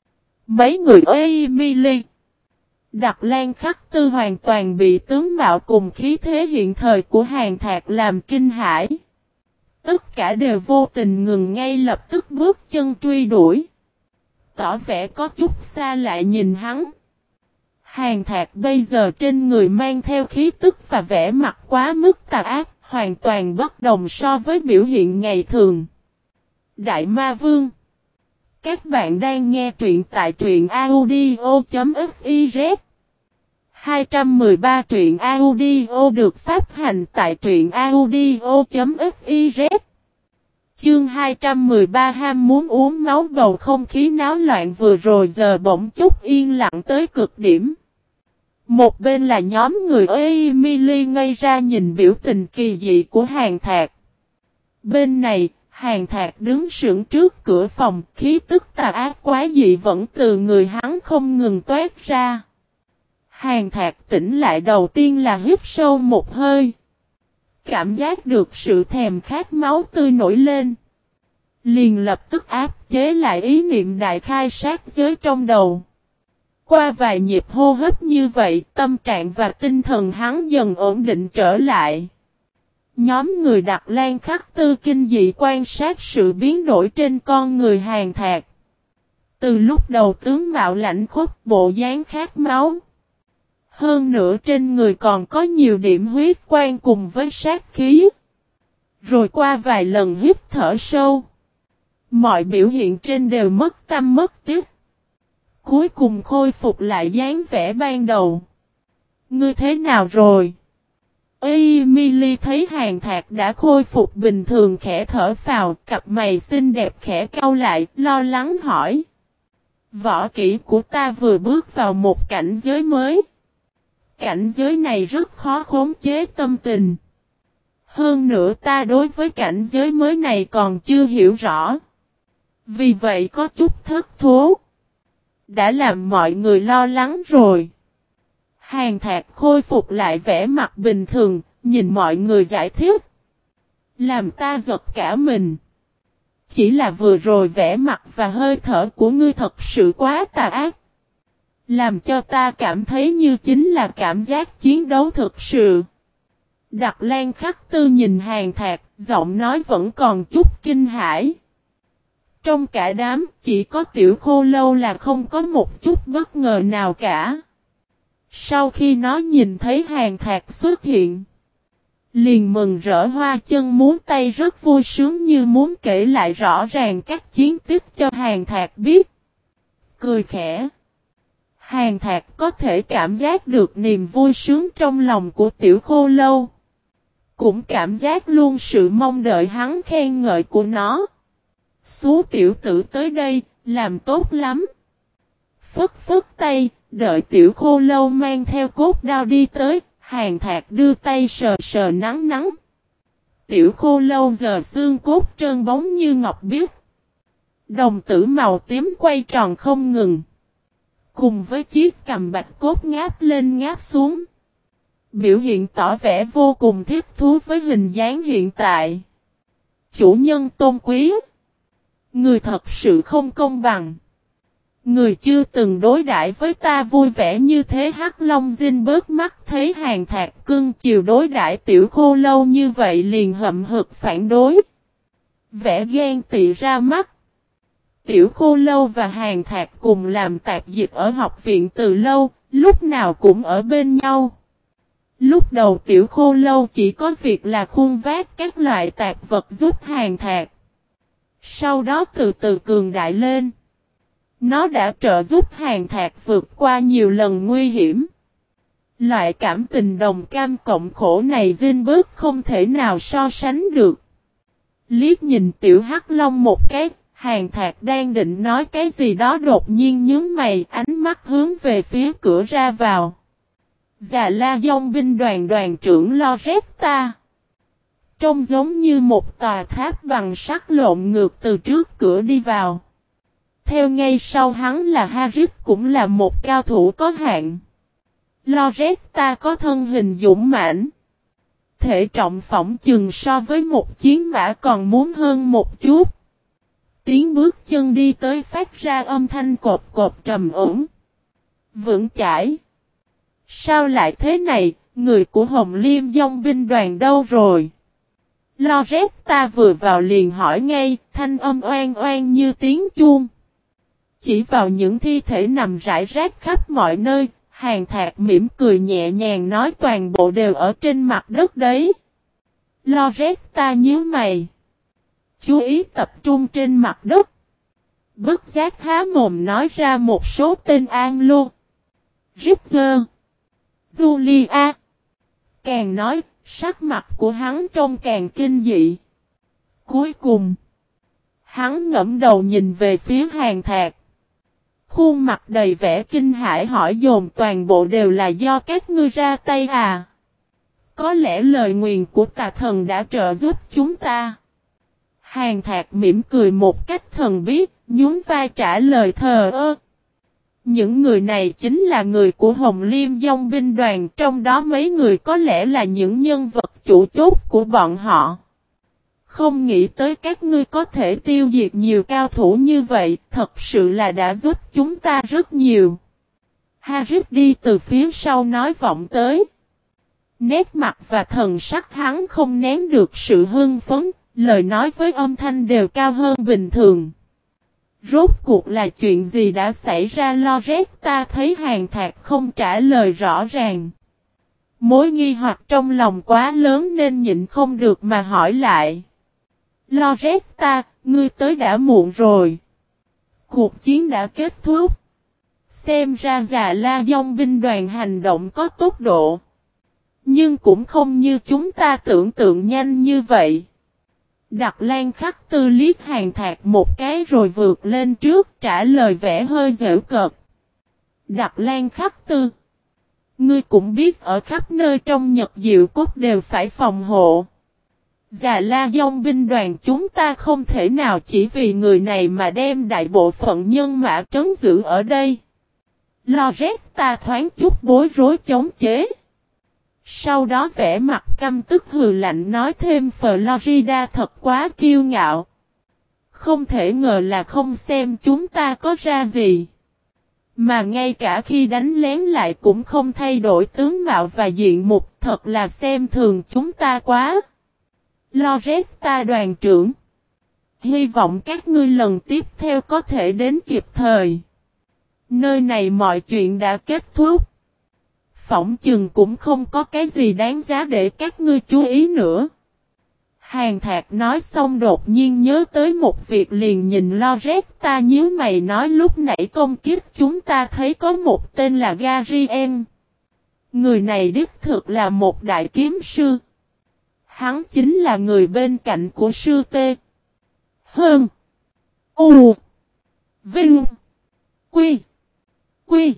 Mấy người Emily. Đặc Lan Khắc Tư hoàn toàn bị tướng mạo cùng khí thế hiện thời của Hàn Thạc làm kinh hãi. Tất cả đều vô tình ngừng ngay lập tức bước chân truy đuổi. Tỏ vẻ có chút xa lại nhìn hắn. Hàn Thạc bây giờ trên người mang theo khí tức và vẻ mặt quá mức tà ác, hoàn toàn bất đồng so với biểu hiện ngày thường. Đại Ma Vương. Các bạn đang nghe truyện tại truyện audio.fiz. 213 truyện audio được phát hành tại truyện audio.fiz. Chương 213 ham muốn uống máu, bầu không khí náo loạn vừa rồi giờ bỗng chốc yên lặng tới cực điểm. Một bên là nhóm người Emily ngây ra nhìn biểu tình kỳ dị của Hàn Thạc. Bên này, Hàn Thạc đứng sững trước cửa phòng, khí tức tà ác quá dị vẫn từ người hắn không ngừng toát ra. Hàn Thạc tỉnh lại đầu tiên là hít sâu một hơi. Cảm giác được sự thèm khát máu tươi nổi lên. Liền lập tức áp chế lại ý niệm đại khai sát giới trong đầu. Qua vài nhịp hô hấp như vậy, tâm trạng và tinh thần hắn dần ổn định trở lại. Nhóm người Đặc Lan Khắc Tư kinh dị quan sát sự biến đổi trên con người Hàn Thạc. Từ lúc đầu tướng mạo lạnh khốc, bộ dáng khát máu. Hơn nữa trên người còn có nhiều điểm huyết quan cùng với sát khí. Rồi qua vài lần hít thở sâu. Mọi biểu hiện trên đều mất tâm mất tiếc. Cuối cùng khôi phục lại dáng vẻ ban đầu. Ngươi thế nào rồi? Emily thấy Hàn Thạc đã khôi phục bình thường khẽ thở phào, cặp mày xinh đẹp khẽ cau lại, lo lắng hỏi. Võ kỹ của ta vừa bước vào một cảnh giới mới. Cảnh giới này rất khó khống chế tâm tình. Hơn nữa ta đối với cảnh giới mới này còn chưa hiểu rõ. Vì vậy có chút thất thố. Đã làm mọi người lo lắng rồi. Hàn Thạc khôi phục lại vẻ mặt bình thường, nhìn mọi người giải thích. Làm ta giật cả mình. Chỉ là vừa rồi vẻ mặt và hơi thở của ngươi thật sự quá tà ác. Làm cho ta cảm thấy như chính là cảm giác chiến đấu thực sự. Đặc Lan Khắc Tư nhìn Hàn Thạc, giọng nói vẫn còn chút kinh hãi. Trong cả đám, chỉ có Tiểu Khô Lâu là không có một chút bất ngờ nào cả. Sau khi nó nhìn thấy Hàn Thạc xuất hiện, liền mừng rỡ hoa chân múa tay rất vui sướng như muốn kể lại rõ ràng các chiến tích cho Hàn Thạc biết. Cười khẽ. Hàn Thạc có thể cảm giác được niềm vui sướng trong lòng của Tiểu Khô Lâu. Cũng cảm giác luôn sự mong đợi hắn khen ngợi của nó. Xú tiểu tử tới đây, làm tốt lắm. Phất phất tay, đợi Tiểu Khô Lâu mang theo cốt đao đi tới, Hàn Thạc đưa tay sờ sờ nắng nắng. Tiểu Khô Lâu giờ xương cốt trơn bóng như ngọc biếc. Đồng tử màu tím quay tròn không ngừng. Cùng với chiếc cằm bạch cốt ngáp lên ngáp xuống. Biểu hiện tỏ vẻ vô cùng thích thú với hình dáng hiện tại. Chủ nhân tôn quý. Người thật sự không công bằng. Người chưa từng đối đãi với ta vui vẻ như thế. Hắc Long Dinh bớt mắt thấy Hàn Thạc cưng chiều đối đãi Tiểu Khô Lâu như vậy liền hậm hực phản đối. Vẻ ghen tị ra mắt. Tiểu Khô Lâu và Hàn Thạc cùng làm tạp dịch ở học viện từ lâu, lúc nào cũng ở bên nhau. Lúc đầu Tiểu Khô Lâu chỉ có việc là khuân vác các loại tạp vật giúp Hàn Thạc. Sau đó từ từ cường đại lên. Nó đã trợ giúp Hàn Thạc vượt qua nhiều lần nguy hiểm. Loại cảm tình đồng cam cộng khổ này Zinberg không thể nào so sánh được. Liếc nhìn Tiểu Hắc Long một cái, Hàn Thạc đang định nói cái gì đó đột nhiên nhướng mày, ánh mắt hướng về phía cửa ra vào. Già La Dông binh đoàn đoàn trưởng Loretta. Trông giống như một tòa tháp bằng sắt lộn ngược từ trước cửa đi vào. Theo ngay sau hắn là Harris cũng là một cao thủ có hạn. Loretta có thân hình dũng mãnh. Thể trọng phỏng chừng so với một chiến mã còn muốn hơn một chút. Tiếng bước chân đi tới phát ra âm thanh cộp cộp trầm ổn. Vững chãi. Sao lại thế này, người của Hồng Liêm Dông binh đoàn đâu rồi? Loretta vừa vào liền hỏi ngay, thanh âm oan oan như tiếng chuông. Chỉ vào những thi thể nằm rải rác khắp mọi nơi, Hàn Thạc mỉm cười nhẹ nhàng nói toàn bộ đều ở trên mặt đất đấy. Loretta nhíu mày. Chú ý tập trung trên mặt đất. Bất giác há mồm nói ra một số tên Anglo. Richter. Julia. Càng nói, sắc mặt của hắn trông càng kinh dị. Cuối cùng, hắn ngẫm đầu nhìn về phía Hàn Thạc. Khuôn mặt đầy vẻ kinh hãi hỏi dồn toàn bộ đều là do các ngươi ra tay à? Có lẽ lời nguyền của tà thần đã trợ giúp chúng ta. Hàn Thạc mỉm cười một cách thần bí, nhún vai trả lời thờ ơ. Những người này chính là người của Hồng Liêm Dông binh đoàn, trong đó mấy người có lẽ là những nhân vật chủ chốt của bọn họ. Không nghĩ tới các ngươi có thể tiêu diệt nhiều cao thủ như vậy, thật sự là đã giúp chúng ta rất nhiều. Harris đi từ phía sau nói vọng tới. Nét mặt và thần sắc hắn không nén được sự hưng phấn, lời nói với âm thanh đều cao hơn bình thường. Rốt cuộc là chuyện gì đã xảy ra? Loretta thấy Hàn Thạc không trả lời rõ ràng. Mối nghi hoặc trong lòng quá lớn nên nhịn không được mà hỏi lại. Loretta, ngươi tới đã muộn rồi. Cuộc chiến đã kết thúc. Xem ra Già La Dông binh đoàn hành động có tốc độ. Nhưng cũng không như chúng ta tưởng tượng nhanh như vậy. Đặc Lan Khắc Tư liếc Hàn Thạc một cái rồi vượt lên trước trả lời vẻ hơi giễu cợt. Đặc Lan Khắc Tư. Ngươi cũng biết ở khắp nơi trong Nhật Diệu Cốt đều phải phòng hộ. Già La Dông binh đoàn chúng ta không thể nào chỉ vì người này mà đem đại bộ phận nhân mã trấn giữ ở đây. Loretta thoáng chút bối rối chống chế. Sau đó vẻ mặt căm tức hừ lạnh nói thêm Florida thật quá kiêu ngạo. Không thể ngờ là không xem chúng ta có ra gì. Mà ngay cả khi đánh lén lại cũng không thay đổi tướng mạo và diện mục, thật là xem thường chúng ta quá. Loretta đoàn trưởng. Hy vọng các ngươi lần tiếp theo có thể đến kịp thời. Nơi này mọi chuyện đã kết thúc. Phỏng chừng cũng không có cái gì đáng giá để các ngươi chú ý nữa. Hàn Thạc nói xong đột nhiên nhớ tới một việc liền nhìn Loretta nhíu mày nói lúc nãy công kích chúng ta thấy có một tên là Garien. Người này đích thực là một đại kiếm sư. Hắn chính là người bên cạnh của sư Tê. Hơn. U. Vinh. Quy. Quy.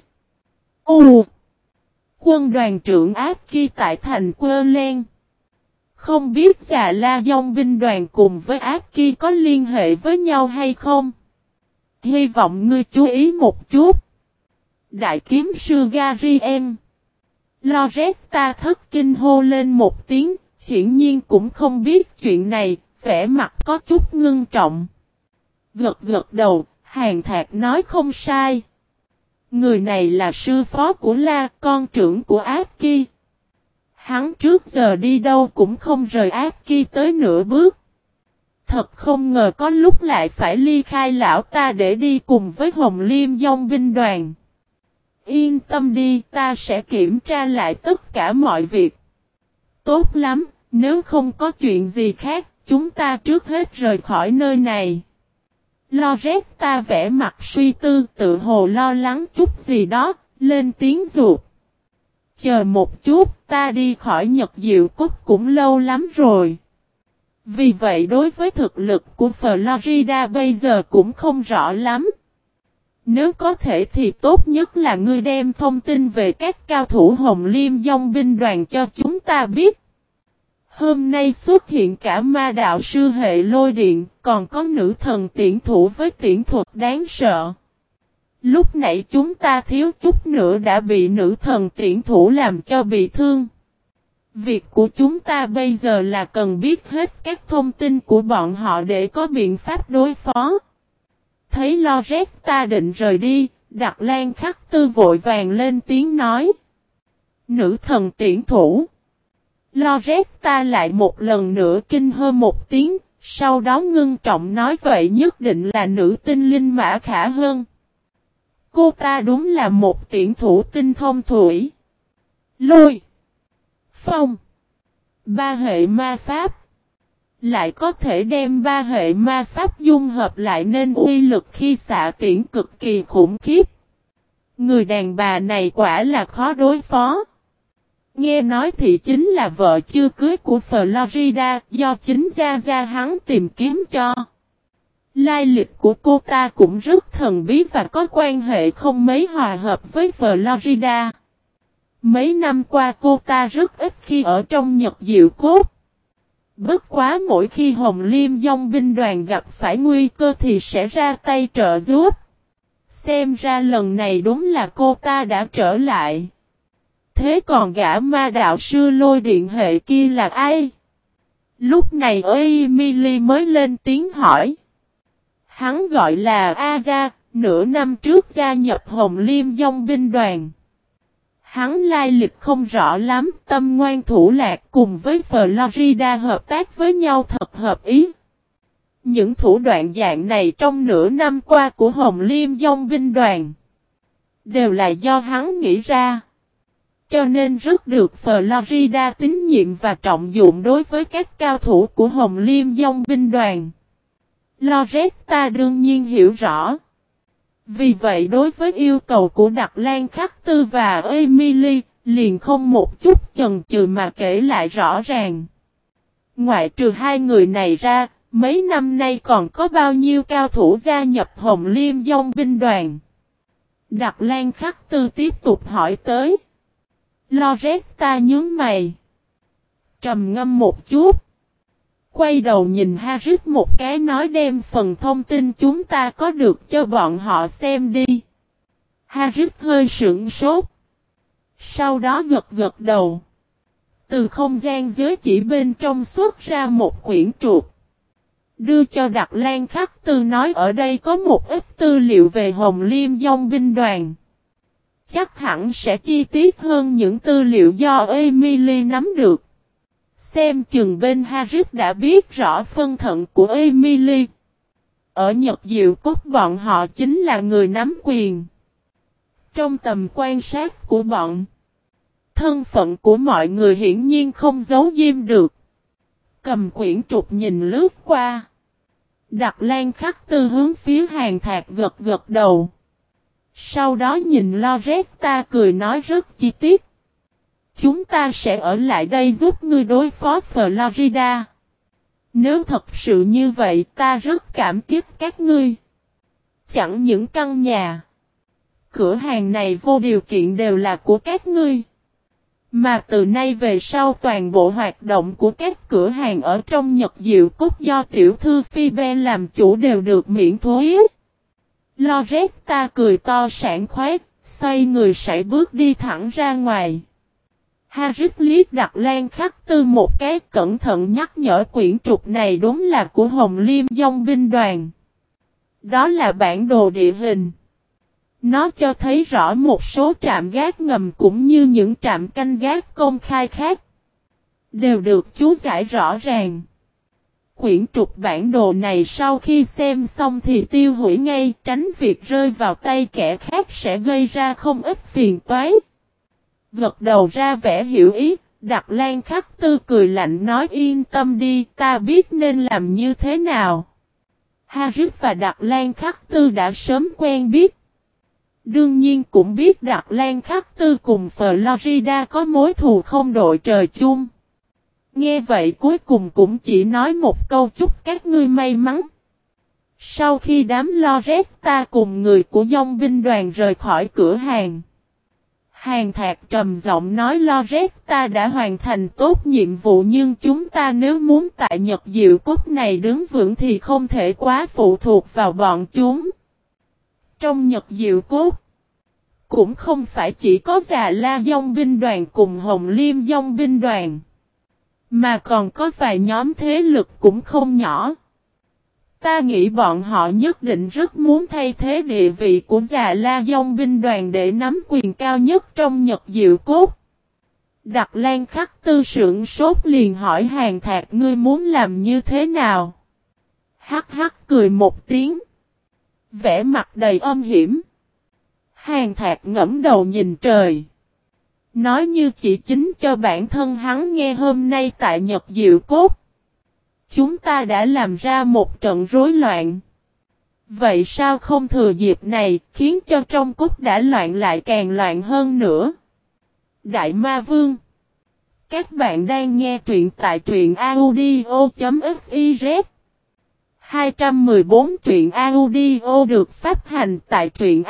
U. Quân đoàn trưởng Ác Ki tại thành Quơ Len. Không biết Già La Dông binh đoàn cùng với Ác Ki có liên hệ với nhau hay không? Hy vọng ngươi chú ý một chút. Đại kiếm sư Garien. Loretta thất kinh hô lên một tiếng, hiển nhiên cũng không biết chuyện này, vẻ mặt có chút ngưng trọng. Gật gật đầu, Hàn Thạc nói không sai. Người này là sư phó của La, con trưởng của Ác Ki. Hắn trước giờ đi đâu cũng không rời Ác Ki tới nửa bước. Thật không ngờ có lúc lại phải ly khai lão ta để đi cùng với Hồng Liêm Dông binh đoàn. Yên tâm đi, ta sẽ kiểm tra lại tất cả mọi việc. Tốt lắm, nếu không có chuyện gì khác, chúng ta trước hết rời khỏi nơi này. Loretta vẽ mặt suy tư, tự hồ lo lắng chút gì đó, lên tiếng ruột. Chờ một chút, ta đi khỏi Nhật Diệu Cốt cũng lâu lắm rồi. Vì vậy đối với thực lực của Florida bây giờ cũng không rõ lắm. Nếu có thể thì tốt nhất là ngươi đem thông tin về các cao thủ Hồng Liêm Dông binh đoàn cho chúng ta biết. Hôm nay xuất hiện cả ma đạo sư hệ lôi điện, còn có nữ thần tiễn thủ với tiễn thuật đáng sợ. Lúc nãy chúng ta thiếu chút nữa đã bị nữ thần tiễn thủ làm cho bị thương. Việc của chúng ta bây giờ là cần biết hết các thông tin của bọn họ để có biện pháp đối phó. Thấy Loretta định rời đi, Đặc Lan Khắc Tư vội vàng lên tiếng nói. Nữ thần tiễn thủ. Loretta lại một lần nữa kinh hơ một tiếng, sau đó ngưng trọng nói vậy nhất định là nữ tinh linh Mã Khả Hân. Cô ta đúng là một tiễn thủ tinh thông thủy, lôi, phong, ba hệ ma pháp. Lại có thể đem ba hệ ma pháp dung hợp lại nên uy lực khi xạ tiễn cực kỳ khủng khiếp. Người đàn bà này quả là khó đối phó. Nghe nói thì chính là vợ chưa cưới của Florida do chính Gia hắn tìm kiếm cho. Lai lịch của cô ta cũng rất thần bí và có quan hệ không mấy hòa hợp với Florida. Mấy năm qua cô ta rất ít khi ở trong Nhật Diệu Cốt. Bất quá mỗi khi Hồng Liêm Dông binh đoàn gặp phải nguy cơ thì sẽ ra tay trợ giúp. Xem ra lần này đúng là cô ta đã trở lại. Thế còn gã ma đạo sư lôi điện hệ kia là ai? Lúc này Emily mới lên tiếng hỏi. Hắn gọi là Aza, nửa năm trước gia nhập Hồng Liêm Dông binh đoàn. Hắn lai lịch không rõ lắm, tâm ngoan thủ lạc cùng với Florida hợp tác với nhau thật hợp ý. Những thủ đoạn dạng này trong nửa năm qua của Hồng Liêm Dông binh đoàn đều là do hắn nghĩ ra. Cho nên rất được Florida tín nhiệm và trọng dụng đối với các cao thủ của Hồng Liêm Dông binh đoàn. Loretta đương nhiên hiểu rõ. Vì vậy đối với yêu cầu của Đặc Lan Khắc Tư và Emily, liền không một chút chần chừ mà kể lại rõ ràng. Ngoại trừ hai người này ra, mấy năm nay còn có bao nhiêu cao thủ gia nhập Hồng Liêm Dông binh đoàn? Đặc Lan Khắc Tư tiếp tục hỏi tới. Loretta nhướng mày. Trầm ngâm một chút. Quay đầu nhìn Harris một cái nói đem phần thông tin chúng ta có được cho bọn họ xem đi. Harris hơi sững sốt. Sau đó gật gật đầu. Từ không gian giới chỉ bên trong xuất ra một quyển trục. Đưa cho Đặc Lan Khắc Tư nói ở đây có một ít tư liệu về Hồng Liêm Dông binh đoàn. Chắc hẳn sẽ chi tiết hơn những tư liệu do Emily nắm được. Xem chừng bên Harris đã biết rõ phân thận của Emily. Ở Nhật Diệu Cốt bọn họ chính là người nắm quyền. Trong tầm quan sát của bọn, thân phận của mọi người hiển nhiên không giấu giếm được. Cầm quyển trục nhìn lướt qua. Đặc Lan Khắc Tư hướng phía Hàn Thạc gật gật đầu. Sau đó nhìn Loretta cười nói rất chi tiết. Chúng ta sẽ ở lại đây giúp ngươi đối phó Florida. Nếu thật sự như vậy ta rất cảm kích các ngươi. Chẳng những căn nhà, cửa hàng này vô điều kiện đều là của các ngươi. Mà từ nay về sau toàn bộ hoạt động của các cửa hàng ở trong Nhật Diệu Cốt do tiểu thư Phoebe làm chủ đều được miễn thuế. Loretta cười to sảng khoái, xoay người sải bước đi thẳng ra ngoài. Harris liếc Đặc Lan Khắc Tư một cái cẩn thận nhắc nhở quyển trục này đúng là của Hồng Liêm Dông binh đoàn. Đó là bản đồ địa hình. Nó cho thấy rõ một số trạm gác ngầm cũng như những trạm canh gác công khai khác. Đều được chú giải rõ ràng. Quyển trục bản đồ này sau khi xem xong thì tiêu hủy ngay, tránh việc rơi vào tay kẻ khác sẽ gây ra không ít phiền toái. Gật đầu ra vẻ hiểu ý, Đặc Lan Khắc Tư cười lạnh nói yên tâm đi, ta biết nên làm như thế nào. Harris và Đặc Lan Khắc Tư đã sớm quen biết. Đương nhiên cũng biết Đặc Lan Khắc Tư cùng Florida có mối thù không đội trời chung. Nghe vậy cuối cùng cũng chỉ nói một câu chúc các ngươi may mắn. Sau khi đám Loretta cùng người của dông binh đoàn rời khỏi cửa hàng, Hàn Thạc trầm giọng nói Loretta đã hoàn thành tốt nhiệm vụ nhưng chúng ta nếu muốn tại Nhật Diệu Cốt này đứng vững thì không thể quá phụ thuộc vào bọn chúng. Trong Nhật Diệu Cốt, cũng không phải chỉ có Già La dông binh đoàn cùng Hồng Liêm dông binh đoàn, mà còn có vài nhóm thế lực cũng không nhỏ. Ta nghĩ bọn họ nhất định rất muốn thay thế địa vị của Già La dông binh đoàn để nắm quyền cao nhất trong Nhật Diệu Cốt. Đặc Lan Khắc Tư sững sốt liền hỏi Hàn Thạc ngươi muốn làm như thế nào? Hắc hắc cười một tiếng. Vẻ mặt đầy âm hiểm. Hàn Thạc ngẫm đầu nhìn trời. Nói như chỉ chính cho bản thân hắn nghe hôm nay tại Nhật Diệu Cốt. Chúng ta đã làm ra một trận rối loạn. Vậy sao không thừa dịp này khiến cho trong cốt đã loạn lại càng loạn hơn nữa? Đại Ma Vương. Các bạn đang nghe truyện tại truyện audio.fiz 214 truyện audio được phát hành tại truyện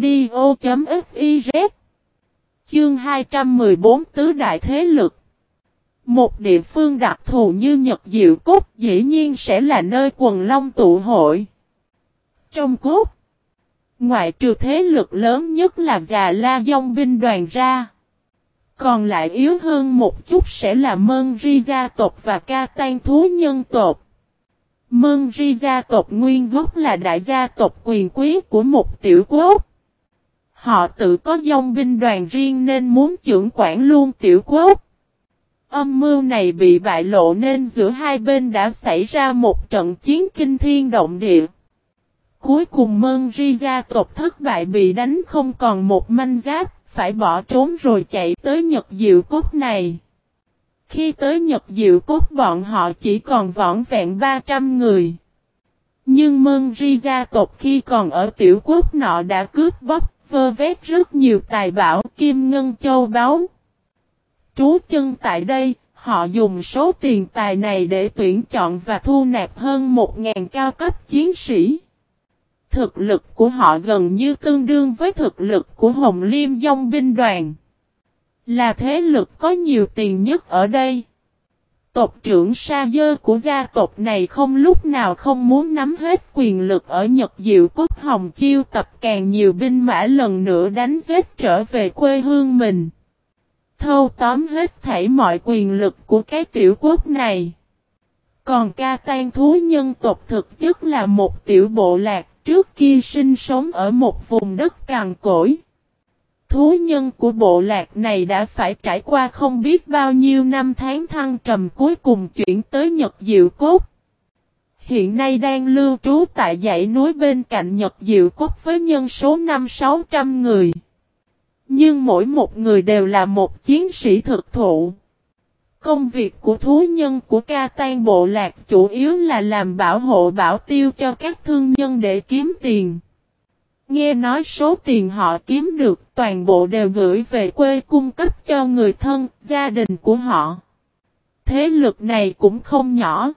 audio.fiz. Chương 214 Tứ Đại Thế Lực. Một địa phương đặc thù như Nhật Diệu Cốt dĩ nhiên sẽ là nơi quần long tụ hội. Trong cốt, ngoại trừ thế lực lớn nhất là Già La dông binh đoàn ra, còn lại yếu hơn một chút sẽ là Mân Ri gia tộc và Ca Tan thú nhân tộc. Mân Ri gia tộc nguyên gốc là đại gia tộc quyền quý của một tiểu quốc. Họ tự có dông binh đoàn riêng nên muốn trưởng quản luôn tiểu quốc. Âm mưu này bị bại lộ nên giữa hai bên đã xảy ra một trận chiến kinh thiên động địa. Cuối cùng Mân Ri gia tộc thất bại bị đánh không còn một manh giáp, phải bỏ trốn rồi chạy tới Nhật Diệu Cốt này. Khi tới Nhật Diệu Cốt bọn họ chỉ còn vỏn vẹn 300 người. Nhưng Mân Ri gia tộc khi còn ở tiểu quốc nọ đã cướp bóc, vơ vét rất nhiều tài bảo kim ngân châu báu. Trú chân tại đây, họ dùng số tiền tài này để tuyển chọn và thu nạp hơn 1.000 cao cấp chiến sĩ. Thực lực của họ gần như tương đương với thực lực của Hồng Liêm Dòng binh đoàn. Là thế lực có nhiều tiền nhất ở đây. Tộc trưởng Sa Dơ của gia tộc này không lúc nào không muốn nắm hết quyền lực ở Nhật Diệu Cốt Hồng chiêu tập càng nhiều binh mã lần nữa đánh giết trở về quê hương mình. Thâu tóm hết thảy mọi quyền lực của cái tiểu quốc này. Còn Ca Tan thú nhân tộc thực chất là một tiểu bộ lạc trước kia sinh sống ở một vùng đất cằn cỗi. Thú nhân của bộ lạc này đã phải trải qua không biết bao nhiêu năm tháng thăng trầm cuối cùng chuyển tới Nhật Diệu Cốt. Hiện nay đang lưu trú tại dãy núi bên cạnh Nhật Diệu Cốt với nhân số 500-600 người. Nhưng mỗi một người đều là một chiến sĩ thực thụ. Công việc của thú nhân của Ca Tan bộ lạc chủ yếu là làm bảo hộ bảo tiêu cho các thương nhân để kiếm tiền. Nghe nói số tiền họ kiếm được toàn bộ đều gửi về quê cung cấp cho người thân, gia đình của họ. Thế lực này cũng không nhỏ.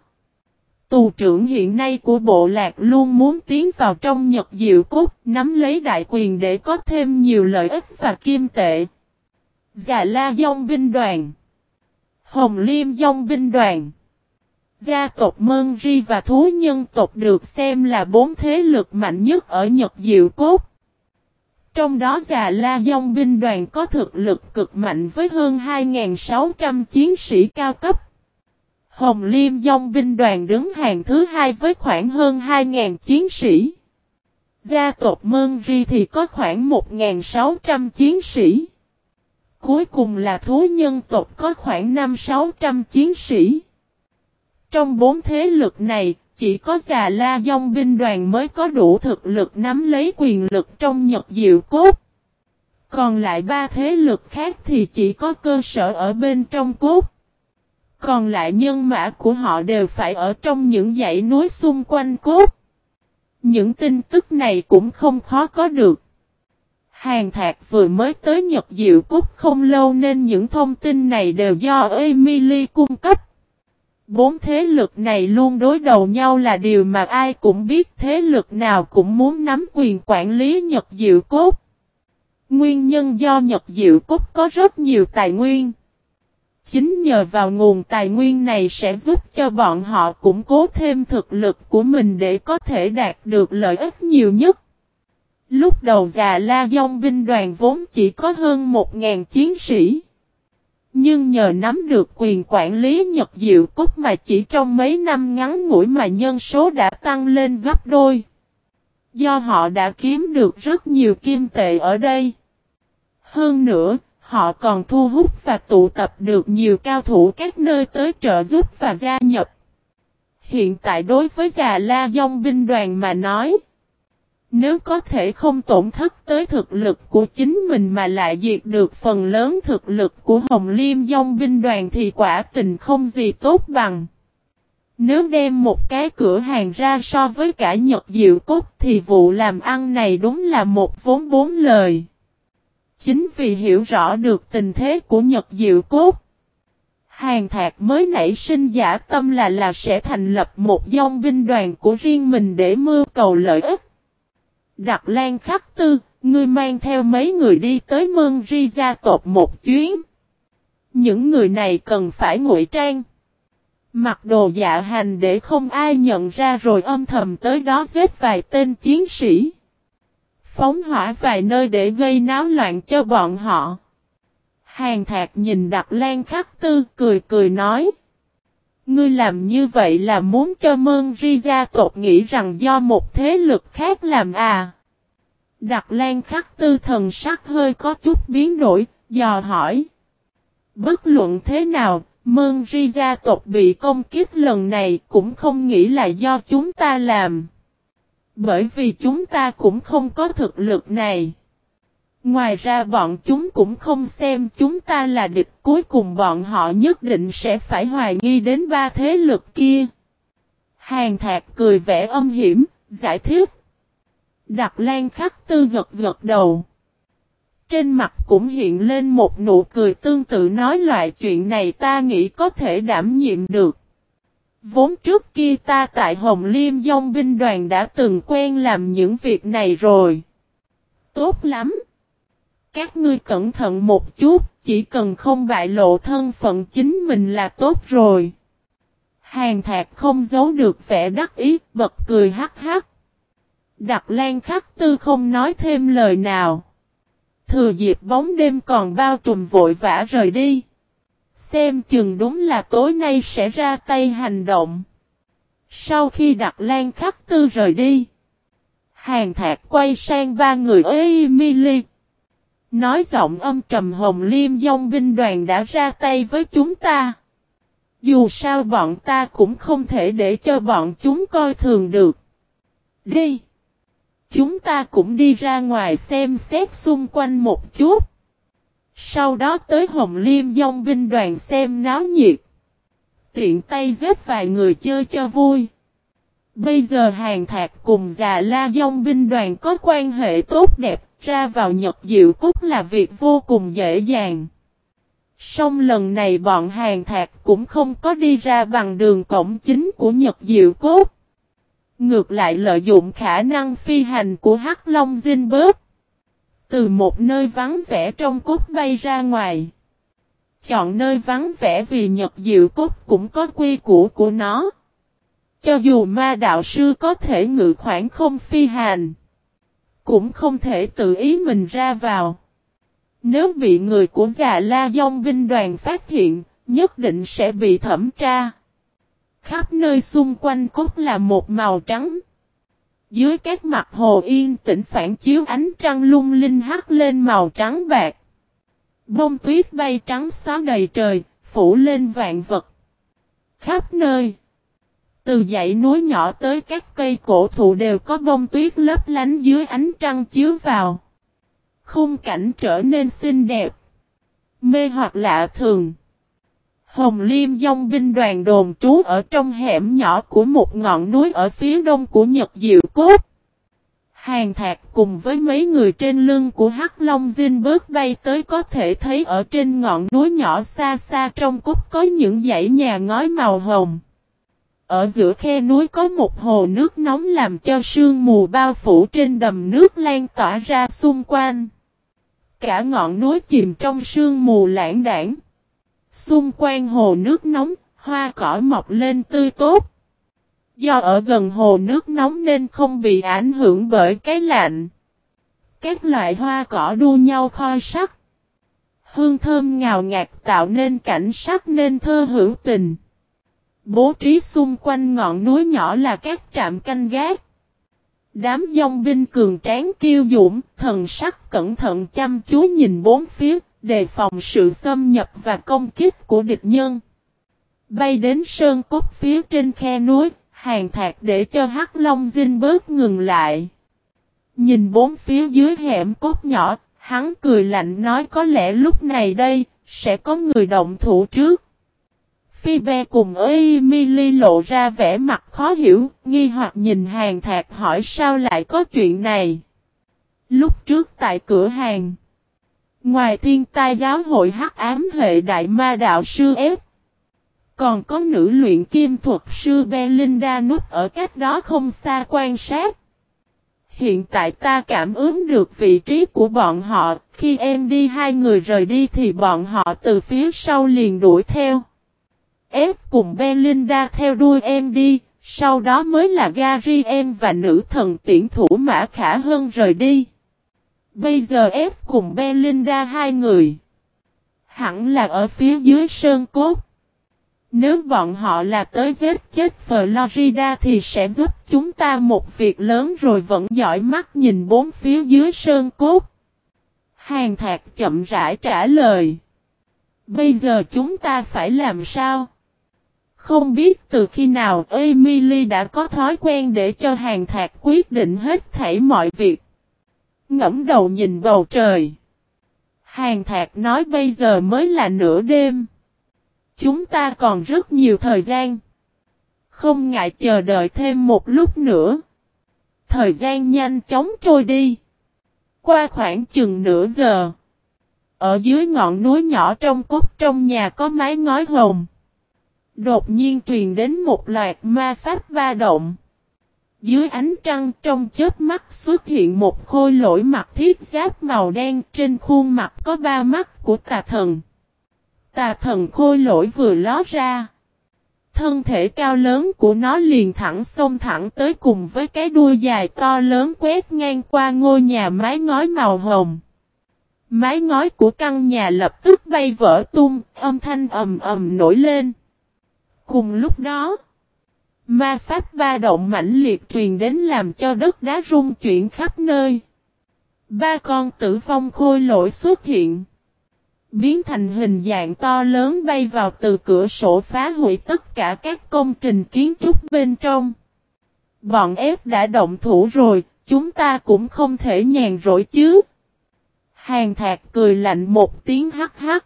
Tù trưởng hiện nay của bộ lạc luôn muốn tiến vào trong Nhật Diệu Cốt, nắm lấy đại quyền để có thêm nhiều lợi ích và kim tệ. Già La Dòng binh đoàn, Hồng Liêm Dòng binh đoàn, gia tộc Mân Ri và thú nhân tộc được xem là 4 thế lực mạnh nhất ở Nhật Diệu Cốt. Trong đó Già La Dòng binh đoàn có thực lực cực mạnh với hơn 2.600 chiến sĩ cao cấp. Hồng Liêm Dòng binh đoàn đứng hàng thứ hai với khoảng hơn 2.000 chiến sĩ. Gia tộc Mân Ri thì có khoảng 1.600 chiến sĩ. Cuối cùng là thú nhân tộc có khoảng 500-600 chiến sĩ. Trong 4 thế lực này, chỉ có Già La Dòng binh đoàn mới có đủ thực lực nắm lấy quyền lực trong Nhật Diệu Cốt. Còn lại 3 thế lực khác thì chỉ có cơ sở ở bên trong cốt. Còn lại nhân mã của họ đều phải ở trong những dãy núi xung quanh cốt. Những tin tức này cũng không khó có được. Hàn Thạc vừa mới tới Nhật Diệu Cốt không lâu nên những thông tin này đều do Emily cung cấp. 4 thế lực này luôn đối đầu nhau là điều mà ai cũng biết, thế lực nào cũng muốn nắm quyền quản lý Nhật Diệu Cốt. Nguyên nhân do Nhật Diệu Cốt có rất nhiều tài nguyên. Chính nhờ vào nguồn tài nguyên này sẽ giúp cho bọn họ củng cố thêm thực lực của mình để có thể đạt được lợi ích nhiều nhất. Lúc đầu Già La Dòng binh đoàn vốn chỉ có hơn 1.000 chiến sĩ. Nhưng nhờ nắm được quyền quản lý Nhật Diệu Cốt mà chỉ trong mấy năm ngắn ngủi mà nhân số đã tăng lên gấp đôi. Do họ đã kiếm được rất nhiều kim tệ ở đây. Hơn nữa, họ còn thu hút và tụ tập được nhiều cao thủ các nơi tới trợ giúp và gia nhập. Hiện tại đối với Già La Dòng binh đoàn mà nói, nếu có thể không tổn thất tới thực lực của chính mình mà lại diệt được phần lớn thực lực của Hồng Liêm Dòng binh đoàn thì quả tình không gì tốt bằng. Nếu đem một cái cửa hàng ra so với cả Nhật Diệu Cốt thì vụ làm ăn này đúng là một vốn 4 lời. Chính vì hiểu rõ được tình thế của Nhật Diệu Cốt, Hàn Thạc mới nảy sinh dã tâm là sẽ thành lập một dòng binh đoàn của riêng mình để mưu cầu lợi ích. Đặc Lan Khắc Tư, ngươi mang theo mấy người đi tới Mân Ri gia tộc một chuyến. Những người này cần phải ngụy trang, mặc đồ dạ hành để không ai nhận ra, rồi âm thầm tới đó giết vài tên chiến sĩ. Phóng hỏa vài nơi để gây náo loạn cho bọn họ. Hàn Thạc nhìn Đặc Lan Khắc Tư cười cười nói. Ngươi làm như vậy là muốn cho Mân Ri gia tộc nghĩ rằng do một thế lực khác làm à? Đặc Lan Khắc Tư thần sắc hơi có chút biến đổi, dò hỏi. Bất luận thế nào, Mương gia tộc bị công kích lần này cũng không nghĩ là do chúng ta làm. Bởi vì chúng ta cũng không có thực lực này. Ngoài ra bọn chúng cũng không xem chúng ta là địch, cuối cùng bọn họ nhất định sẽ phải hoài nghi đến ba thế lực kia. Hàn Thạc cười vẻ âm hiểm, giải thích. Đặc Lan Khắc Tư gật gật đầu. Trên mặt cũng hiện lên một nụ cười tương tự, nói loại chuyện này ta nghĩ có thể đảm nhiệm được. Vốn trước kia ta tại Hồng Liêm Dòng binh đoàn đã từng quen làm những việc này rồi. Tốt lắm. Các ngươi cẩn thận một chút, chỉ cần không bại lộ thân phận chính mình là tốt rồi. Hàn Thạc không giấu được vẻ đắc ý, bật cười hắc hắc. Đặc Lan Khắc Tư không nói thêm lời nào. Thừa dịp bóng đêm còn bao trùm vội vã rời đi. Xem chừng đúng là tối nay sẽ ra tay hành động. Sau khi Đặc Lan Khắc Tư rời đi, Hàn Thạc quay sang ba người Emily. Nói giọng âm trầm, Hồng Liêm Dòng binh đoàn đã ra tay với chúng ta. Dù sao bọn ta cũng không thể để cho bọn chúng coi thường được. Đi. Chúng ta cũng đi ra ngoài xem xét xung quanh một chút. Sau đó tới Hồng Liêm Dòng binh đoàn xem náo nhiệt. Tiện tay giết vài người chơi cho vui. Bây giờ Hàn Thạc cùng Già La Dòng binh đoàn có quan hệ tốt đẹp, ra vào Nhật Diệu Cốt là việc vô cùng dễ dàng. Song lần này bọn Hàn Thạc cũng không có đi ra bằng đường cổng chính của Nhật Diệu Cốt. Ngược lại lợi dụng khả năng phi hành của Hắc Long Zinberg. Từ một nơi vắng vẻ trong cốt bay ra ngoài. Chọn nơi vắng vẻ vì Nhật Diệu Cốt cũng có quy củ của nó. Cho dù ma đạo sư có thể ngự khoảng không phi hành, cũng không thể tự ý mình ra vào. Nếu bị người của Già La Dòng binh đoàn phát hiện, nhất định sẽ bị thẩm tra. Khắp nơi xung quanh cốt là một màu trắng. Dưới các mặt hồ yên tĩnh phản chiếu ánh trăng lung linh hắt lên màu trắng bạc. Bông tuyết bay trắng xóa đầy trời, phủ lên vạn vật. Khắp nơi, từ dãy núi nhỏ tới các cây cổ thụ đều có bông tuyết lấp lánh dưới ánh trăng chiếu vào. Khung cảnh trở nên xinh đẹp, mê hoặc lạ thường. Hồng Liêm Dòng binh đoàn đồn trú ở trong hẻm nhỏ của một ngọn núi ở phía đông của Nhật Diệu Cốt. Hàn Thạc cùng với mấy người trên lưng của Hắc Long Zinberg bay tới, có thể thấy ở trên ngọn núi nhỏ xa xa trong cốt có những dãy nhà ngói màu hồng. Ở giữa khe núi có một hồ nước nóng làm cho sương mù bao phủ trên đầm nước lan tỏa ra xung quanh. Cả ngọn núi chìm trong sương mù lãng đãng. Xung quanh hồ nước nóng, hoa cỏ mọc lên tươi tốt. Do ở gần hồ nước nóng nên không bị ảnh hưởng bởi cái lạnh. Các loại hoa cỏ đua nhau khoi sắc. Hương thơm ngào ngạt tạo nên cảnh sắc nên thơ hữu tình. Bố trí xung quanh ngọn núi nhỏ là các trạm canh gác. Đám dòng binh cường tráng kiêu dũng, thần sắc cẩn thận chăm chú nhìn bốn phía, đề phòng sự xâm nhập và công kích của địch nhân. Bay đến sơn cốt phía trên khe núi, Hàn Thạc để cho Hắc Long Zinberg ngừng lại. Nhìn bốn phía dưới hẻm cốt nhỏ, hắn cười lạnh nói có lẽ lúc này đây, sẽ có người động thủ trước. Phoebe cùng Emily lộ ra vẻ mặt khó hiểu, nghi hoặc nhìn Hàn Thạc hỏi sao lại có chuyện này. Lúc trước tại cửa hàng, ngoài Thiên Tai giáo hội Hắc ám hệ đại ma đạo sư F, còn có nữ luyện kim thuật sư Belinda núp ở cách đó không xa quan sát. Hiện tại ta cảm ứng được vị trí của bọn họ, khi em đi hai người rời đi thì bọn họ từ phía sau liền đuổi theo. F cùng Belinda theo đuôi em đi, sau đó mới là Gary em và nữ thần tiễn thủ Mã Khả Hân rời đi. Bây giờ F cùng Belinda hai người hẳn là ở phía dưới sơn cốt. Nếu bọn họ là tới giết chết Florida thì sẽ giúp chúng ta một việc lớn rồi, vẫn dõi mắt nhìn bốn phía dưới sơn cốt. Hàn Thạc chậm rãi trả lời. Bây giờ chúng ta phải làm sao? Không biết từ khi nào Emily đã có thói quen để cho Hàn Thạc quyết định hết thảy mọi việc. Ngẫm đầu nhìn bầu trời. Hàn Thạc nói bây giờ mới là nửa đêm. Chúng ta còn rất nhiều thời gian. Không ngại chờ đợi thêm một lúc nữa. Thời gian nhanh chóng trôi đi. Qua khoảng chừng nửa giờ. Ở dưới ngọn núi nhỏ trong cốt trong nhà có mái ngói hồng. Đột nhiên truyền đến một loạt ma pháp ba động. Dưới ánh trăng trong chớp mắt xuất hiện một khôi lỗi mặc thiết giáp màu đen, trên khuôn mặt có ba mắt của tà thần. Tà thần khôi lỗi vừa ló ra. Thân thể cao lớn của nó liền thẳng xông thẳng tới cùng với cái đuôi dài to lớn quét ngang qua ngôi nhà mái ngói màu hồng. Mái ngói của căn nhà lập tức bay vỡ tung, âm thanh ầm ầm nổi lên. Cùng lúc đó, ma pháp ba động mãnh liệt truyền đến làm cho đất đá rung chuyển khắp nơi. Ba con tử vong khôi lỗi xuất hiện. Biến thành hình dạng to lớn bay vào từ cửa sổ phá hủy tất cả các công trình kiến trúc bên trong. Bọn ép đã động thủ rồi, chúng ta cũng không thể nhàn rỗi chứ. Hàn Thạc cười lạnh một tiếng hắc hắc.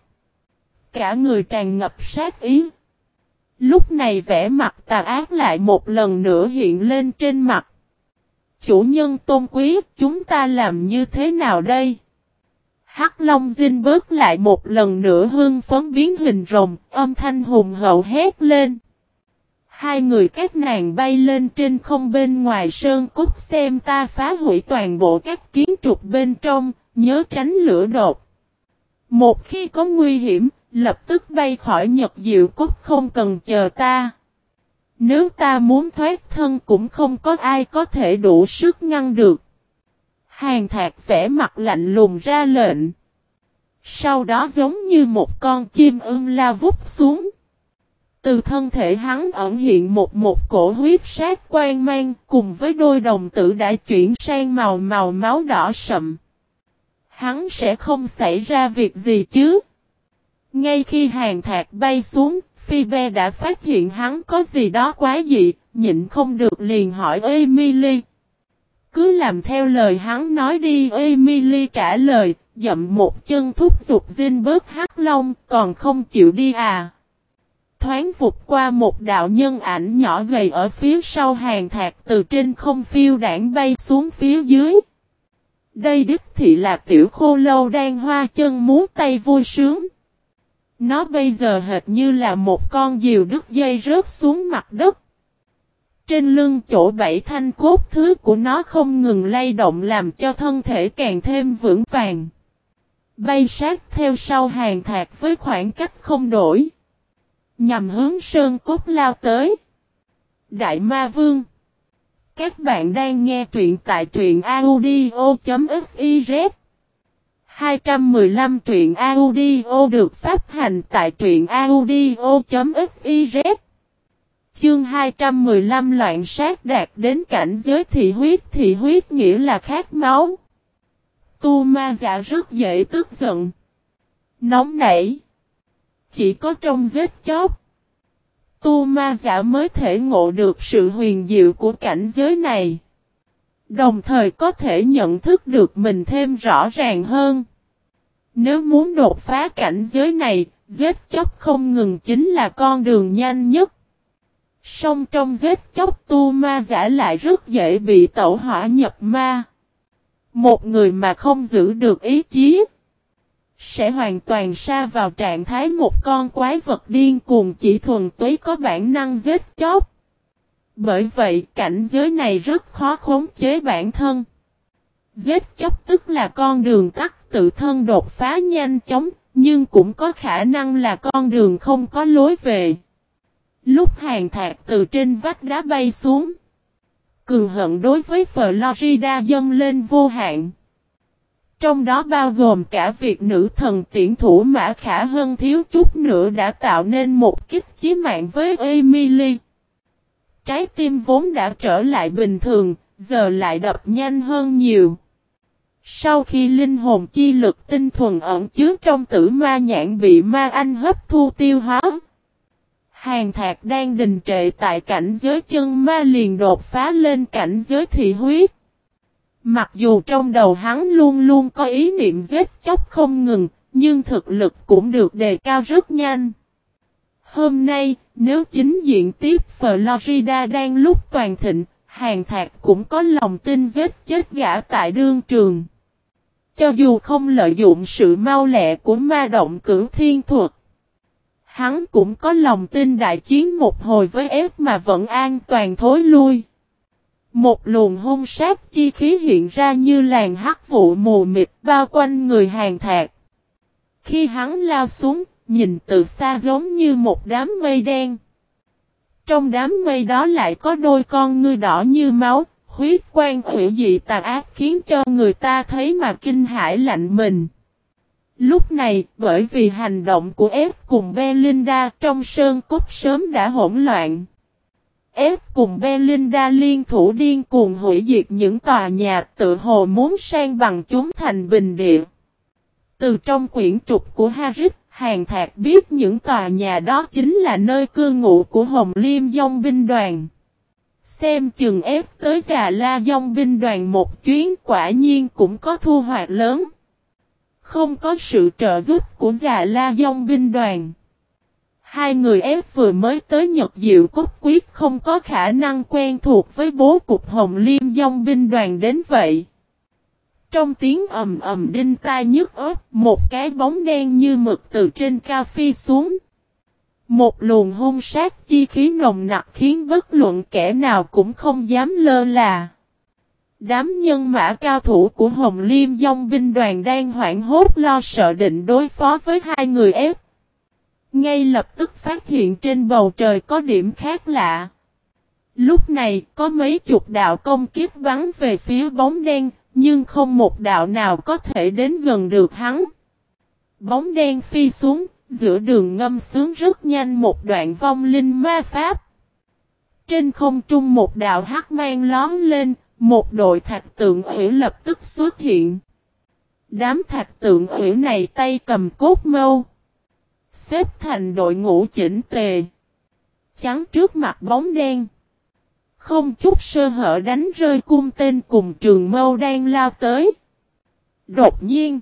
Cả người tràn ngập sát ý. Lúc này vẻ mặt tà ác lại một lần nữa hiện lên trên mặt. Chủ nhân tôn quý, chúng ta làm như thế nào đây? Hắc Long Dinh bớt lại một lần nữa hưng phấn biến hình rồng, âm thanh hùng hậu hét lên. Hai người các nàng bay lên trên không bên ngoài sơn cốt xem ta phá hủy toàn bộ các kiến trúc bên trong, nhớ tránh lửa đột. Một khi có nguy hiểm, lập tức bay khỏi Nhật Diệu Cốt không cần chờ ta. Nếu ta muốn thoát thân cũng không có ai có thể đủ sức ngăn được. Hàn Thạc vẻ mặt lạnh lùng ra lệnh. Sau đó giống như một con chim ưng la vút xuống. Từ thân thể hắn ẩn hiện một cổ huyết sát quang mang cùng với đôi đồng tử đã chuyển sang màu máu đỏ sậm. Hắn sẽ không xảy ra việc gì chứ? Ngay khi Hàn Thạc bay xuống, Phoebe đã phát hiện hắn có gì đó quá dị, nhịn không được liền hỏi Emily. Cứ làm theo lời hắn nói đi. Emily trả lời, dậm một chân thúc giục Zinberg Hắc Long, còn không chịu đi à? Thoáng vụt qua một đạo nhân ảnh nhỏ gầy ở phía sau Hàn Thạc từ trên không phiêu đảng bay xuống phía dưới. Đây đích thị là tiểu khô lâu đang hoa chân múa tay vui sướng. Nó bây giờ hệt như là một con diều đứt dây rớt xuống mặt đất. Trên lưng chỗ bảy thanh cốt thứ của nó không ngừng lay động làm cho thân thể càng thêm vững vàng. Bay sát theo sau Hàn Thạc với khoảng cách không đổi. Nhằm hướng sơn cốt lao tới. Đại Ma Vương. Các bạn đang nghe truyện tại truyện audio.fiz. 215 truyện audio được phát hành tại truyện audio.fiz. Chương 215 loạn sát đạt đến cảnh giới thị huyết nghĩa là khát máu. Tu ma giả rất dễ tức giận. Nóng nảy. Chỉ có trong giết chóc, tu ma giả mới thể ngộ được sự huyền diệu của cảnh giới này. Đồng thời có thể nhận thức được mình thêm rõ ràng hơn. Nếu muốn đột phá cảnh giới này, giết chóc không ngừng chính là con đường nhanh nhất. Song trong giết chóc tu ma giả lại rất dễ bị tẩu hỏa nhập ma. Một người mà không giữ được ý chí sẽ hoàn toàn sa vào trạng thái một con quái vật điên cuồng chỉ thuần túy có bản năng giết chóc. Bởi vậy cảnh giới này rất khó khống chế bản thân. Giết chóc tức là con đường tắt tự thân đột phá nhanh chóng, nhưng cũng có khả năng là con đường không có lối về. Lúc Hàn Thạc từ trên vách đá bay xuống, cường hận đối với Florida dâng lên vô hạn. Trong đó bao gồm cả việc nữ thần tiễn thủ Mã Khả Hân thiếu chút nữa đã tạo nên một kích chí mạng với Emily. Trái tim vốn đã trở lại bình thường, giờ lại đập nhanh hơn nhiều. Sau khi linh hồn chi lực tinh thuần ẩn chứa trong tử ma nhãn bị ma anh hấp thu tiêu hóa, Hàn Thạc đang đình trệ tại cảnh giới chân ma liền đột phá lên cảnh giới thị huyết. Mặc dù trong đầu hắn luôn luôn có ý niệm giết chóc không ngừng, nhưng thực lực cũng được đề cao rất nhanh. Hôm nay, nếu chính diện tiếp Florida đang lúc toàn thịnh, Hàn Thạc cũng có lòng tin giết chết gã tại đương trường. Cho dù không lợi dụng sự mau lẹ của ma động cửu thiên thuật, hắn cũng có lòng tin đại chiến một hồi với ép mà vẫn an toàn thối lui. Một luồng hung sát chi khí hiện ra như làn hắc vụ mù mịt bao quanh người Hàn Thạc. Khi hắn lao xuống, nhìn từ xa giống như một đám mây đen. Trong đám mây đó lại có đôi con ngươi đỏ như máu, huyết quang hủy dị tà ác khiến cho người ta thấy mà kinh hãi lạnh mình. Lúc này, bởi vì hành động của F cùng Belinda trong sơn cốt sớm đã hỗn loạn. F cùng Belinda liên thủ điên cuồng hủy diệt những tòa nhà tự hồ muốn san bằng chúng thành bình địa. Từ trong quyển trục của Harris, Hàn Thạc biết những tòa nhà đó chính là nơi cư ngụ của Hồng Liêm Dòng binh đoàn. Xem chừng ép tới Già La Dòng binh đoàn một chuyến quả nhiên cũng có thu hoạch lớn. Không có sự trợ giúp của Già La Dòng binh đoàn, hai người ép vừa mới tới Nhật Diệu Cốt Quyết không có khả năng quen thuộc với bố cục Hồng Liêm Dòng binh đoàn đến vậy. Trong tiếng ầm ầm đinh tai nhức óc, một cái bóng đen như mực từ trên cao phi xuống. Một luồng hung sát chi khí nồng nặc khiến bất luận kẻ nào cũng không dám lơ là. Đám nhân mã cao thủ của Hồng Liêm Dòng binh đoàn đang hoảng hốt lo sợ định đối phó với hai người ép. Ngay lập tức phát hiện trên bầu trời có điểm khác lạ. Lúc này có mấy chục đạo công kiếp bắn về phía bóng đen, nhưng không một đạo nào có thể đến gần được hắn. Bóng đen phi xuống, giữa đường ngâm sướng rất nhanh một đoạn vong linh ma pháp. Trên không trung một đạo hắc mang lón lên, một đội thạch tượng ủy lập tức xuất hiện. Đám thạch tượng ủy này tay cầm cốt mâu, xếp thành đội ngũ chỉnh tề, chắn trước mặt bóng đen. Không chút sơ hở đánh rơi cung tên cùng trường mâu đang lao tới. Đột nhiên,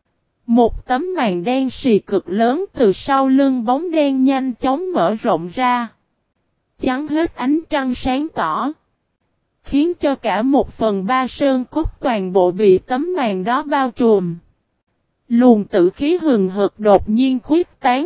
một tấm màn đen xì cực lớn từ sau lưng bóng đen nhanh chóng mở rộng ra, chắn hết ánh trăng sáng tỏ, khiến cho cả 1/3 sơn cốt toàn bộ bị tấm màn đó bao trùm. Luồng tử khí hừng hực đột nhiên khuyết tán.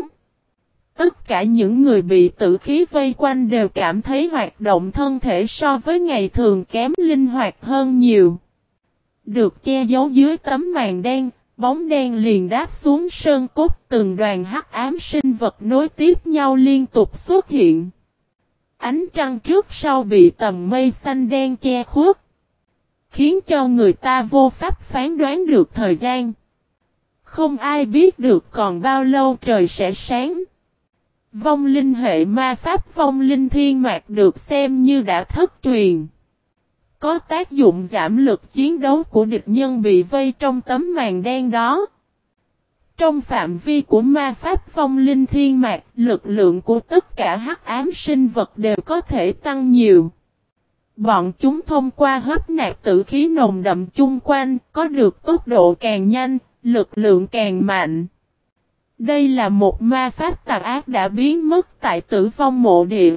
Tất cả những người bị tử khí vây quanh đều cảm thấy hoạt động thân thể so với ngày thường kém linh hoạt hơn nhiều. Được che giấu dưới tấm màn đen, bóng đen liền đáp xuống sơn cốt, từng đoàn hắc ám sinh vật nối tiếp nhau liên tục xuất hiện. Ánh trăng trước sau bị tầng mây xanh đen che khuất, khiến cho người ta vô pháp phán đoán được thời gian. Không ai biết được còn bao lâu trời sẽ sáng. Vong linh hệ ma pháp vong linh thiên mạc được xem như đã thất truyền. Có tác dụng giảm lực chiến đấu của địch nhân bị vây trong tấm màn đen đó. Trong phạm vi của ma pháp vong linh thiên mạc, lực lượng của tất cả hắc ám sinh vật đều có thể tăng nhiều. Bọn chúng thông qua hấp nạp tử khí nồng đậm chung quanh, có được tốc độ càng nhanh, lực lượng càng mạnh. Đây là một ma pháp tà ác đã biến mất tại Tử Vong Mộ Địa.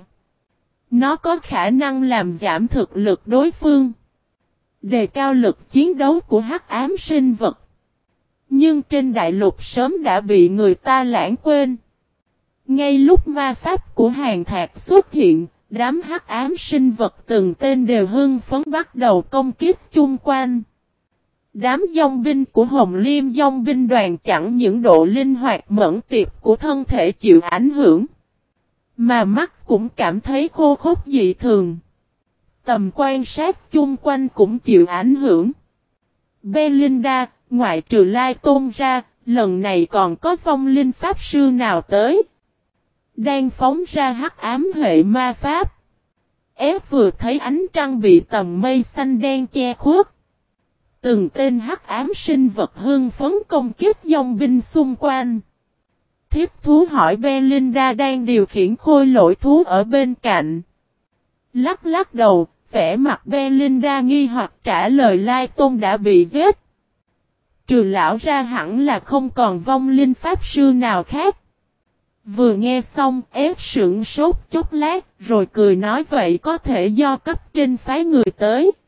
Nó có khả năng làm giảm thực lực đối phương, đề cao lực chiến đấu của hắc ám sinh vật. Nhưng trên đại lục sớm đã bị người ta lãng quên. Ngay lúc ma pháp của Hàn Thạc xuất hiện, đám hắc ám sinh vật từng tên đều hưng phấn bắt đầu công kích chung quanh. Đám dòng binh của Hồng Liêm dòng binh đoàn chẳng những độ linh hoạt mẫn tiệp của thân thể chịu ảnh hưởng, mà mắt cũng cảm thấy khô khốc dị thường. Tầm quan sát chung quanh cũng chịu ảnh hưởng. Belinda, ngoại trừ Lai Tôn ra, lần này còn có vong linh pháp sư nào tới? Đang phóng ra hắc ám hệ ma pháp. Ép vừa thấy ánh trăng bị tầng mây xanh đen che khuất, Từng tên hắc ám sinh vật hưng phấn công kích dòng binh xung quanh. Thiếp thú hỏi Belinda đang điều khiển khôi lỗi thú ở bên cạnh. Lắc lắc đầu, vẻ mặt Belinda nghi hoặc trả lời Lai Tôn đã bị giết. Trừ lão ra hẳn là không còn vong linh pháp sư nào khác. Vừa nghe xong, ép sững sốt chốc lát, rồi cười nói vậy có thể do cấp trên phái người tới.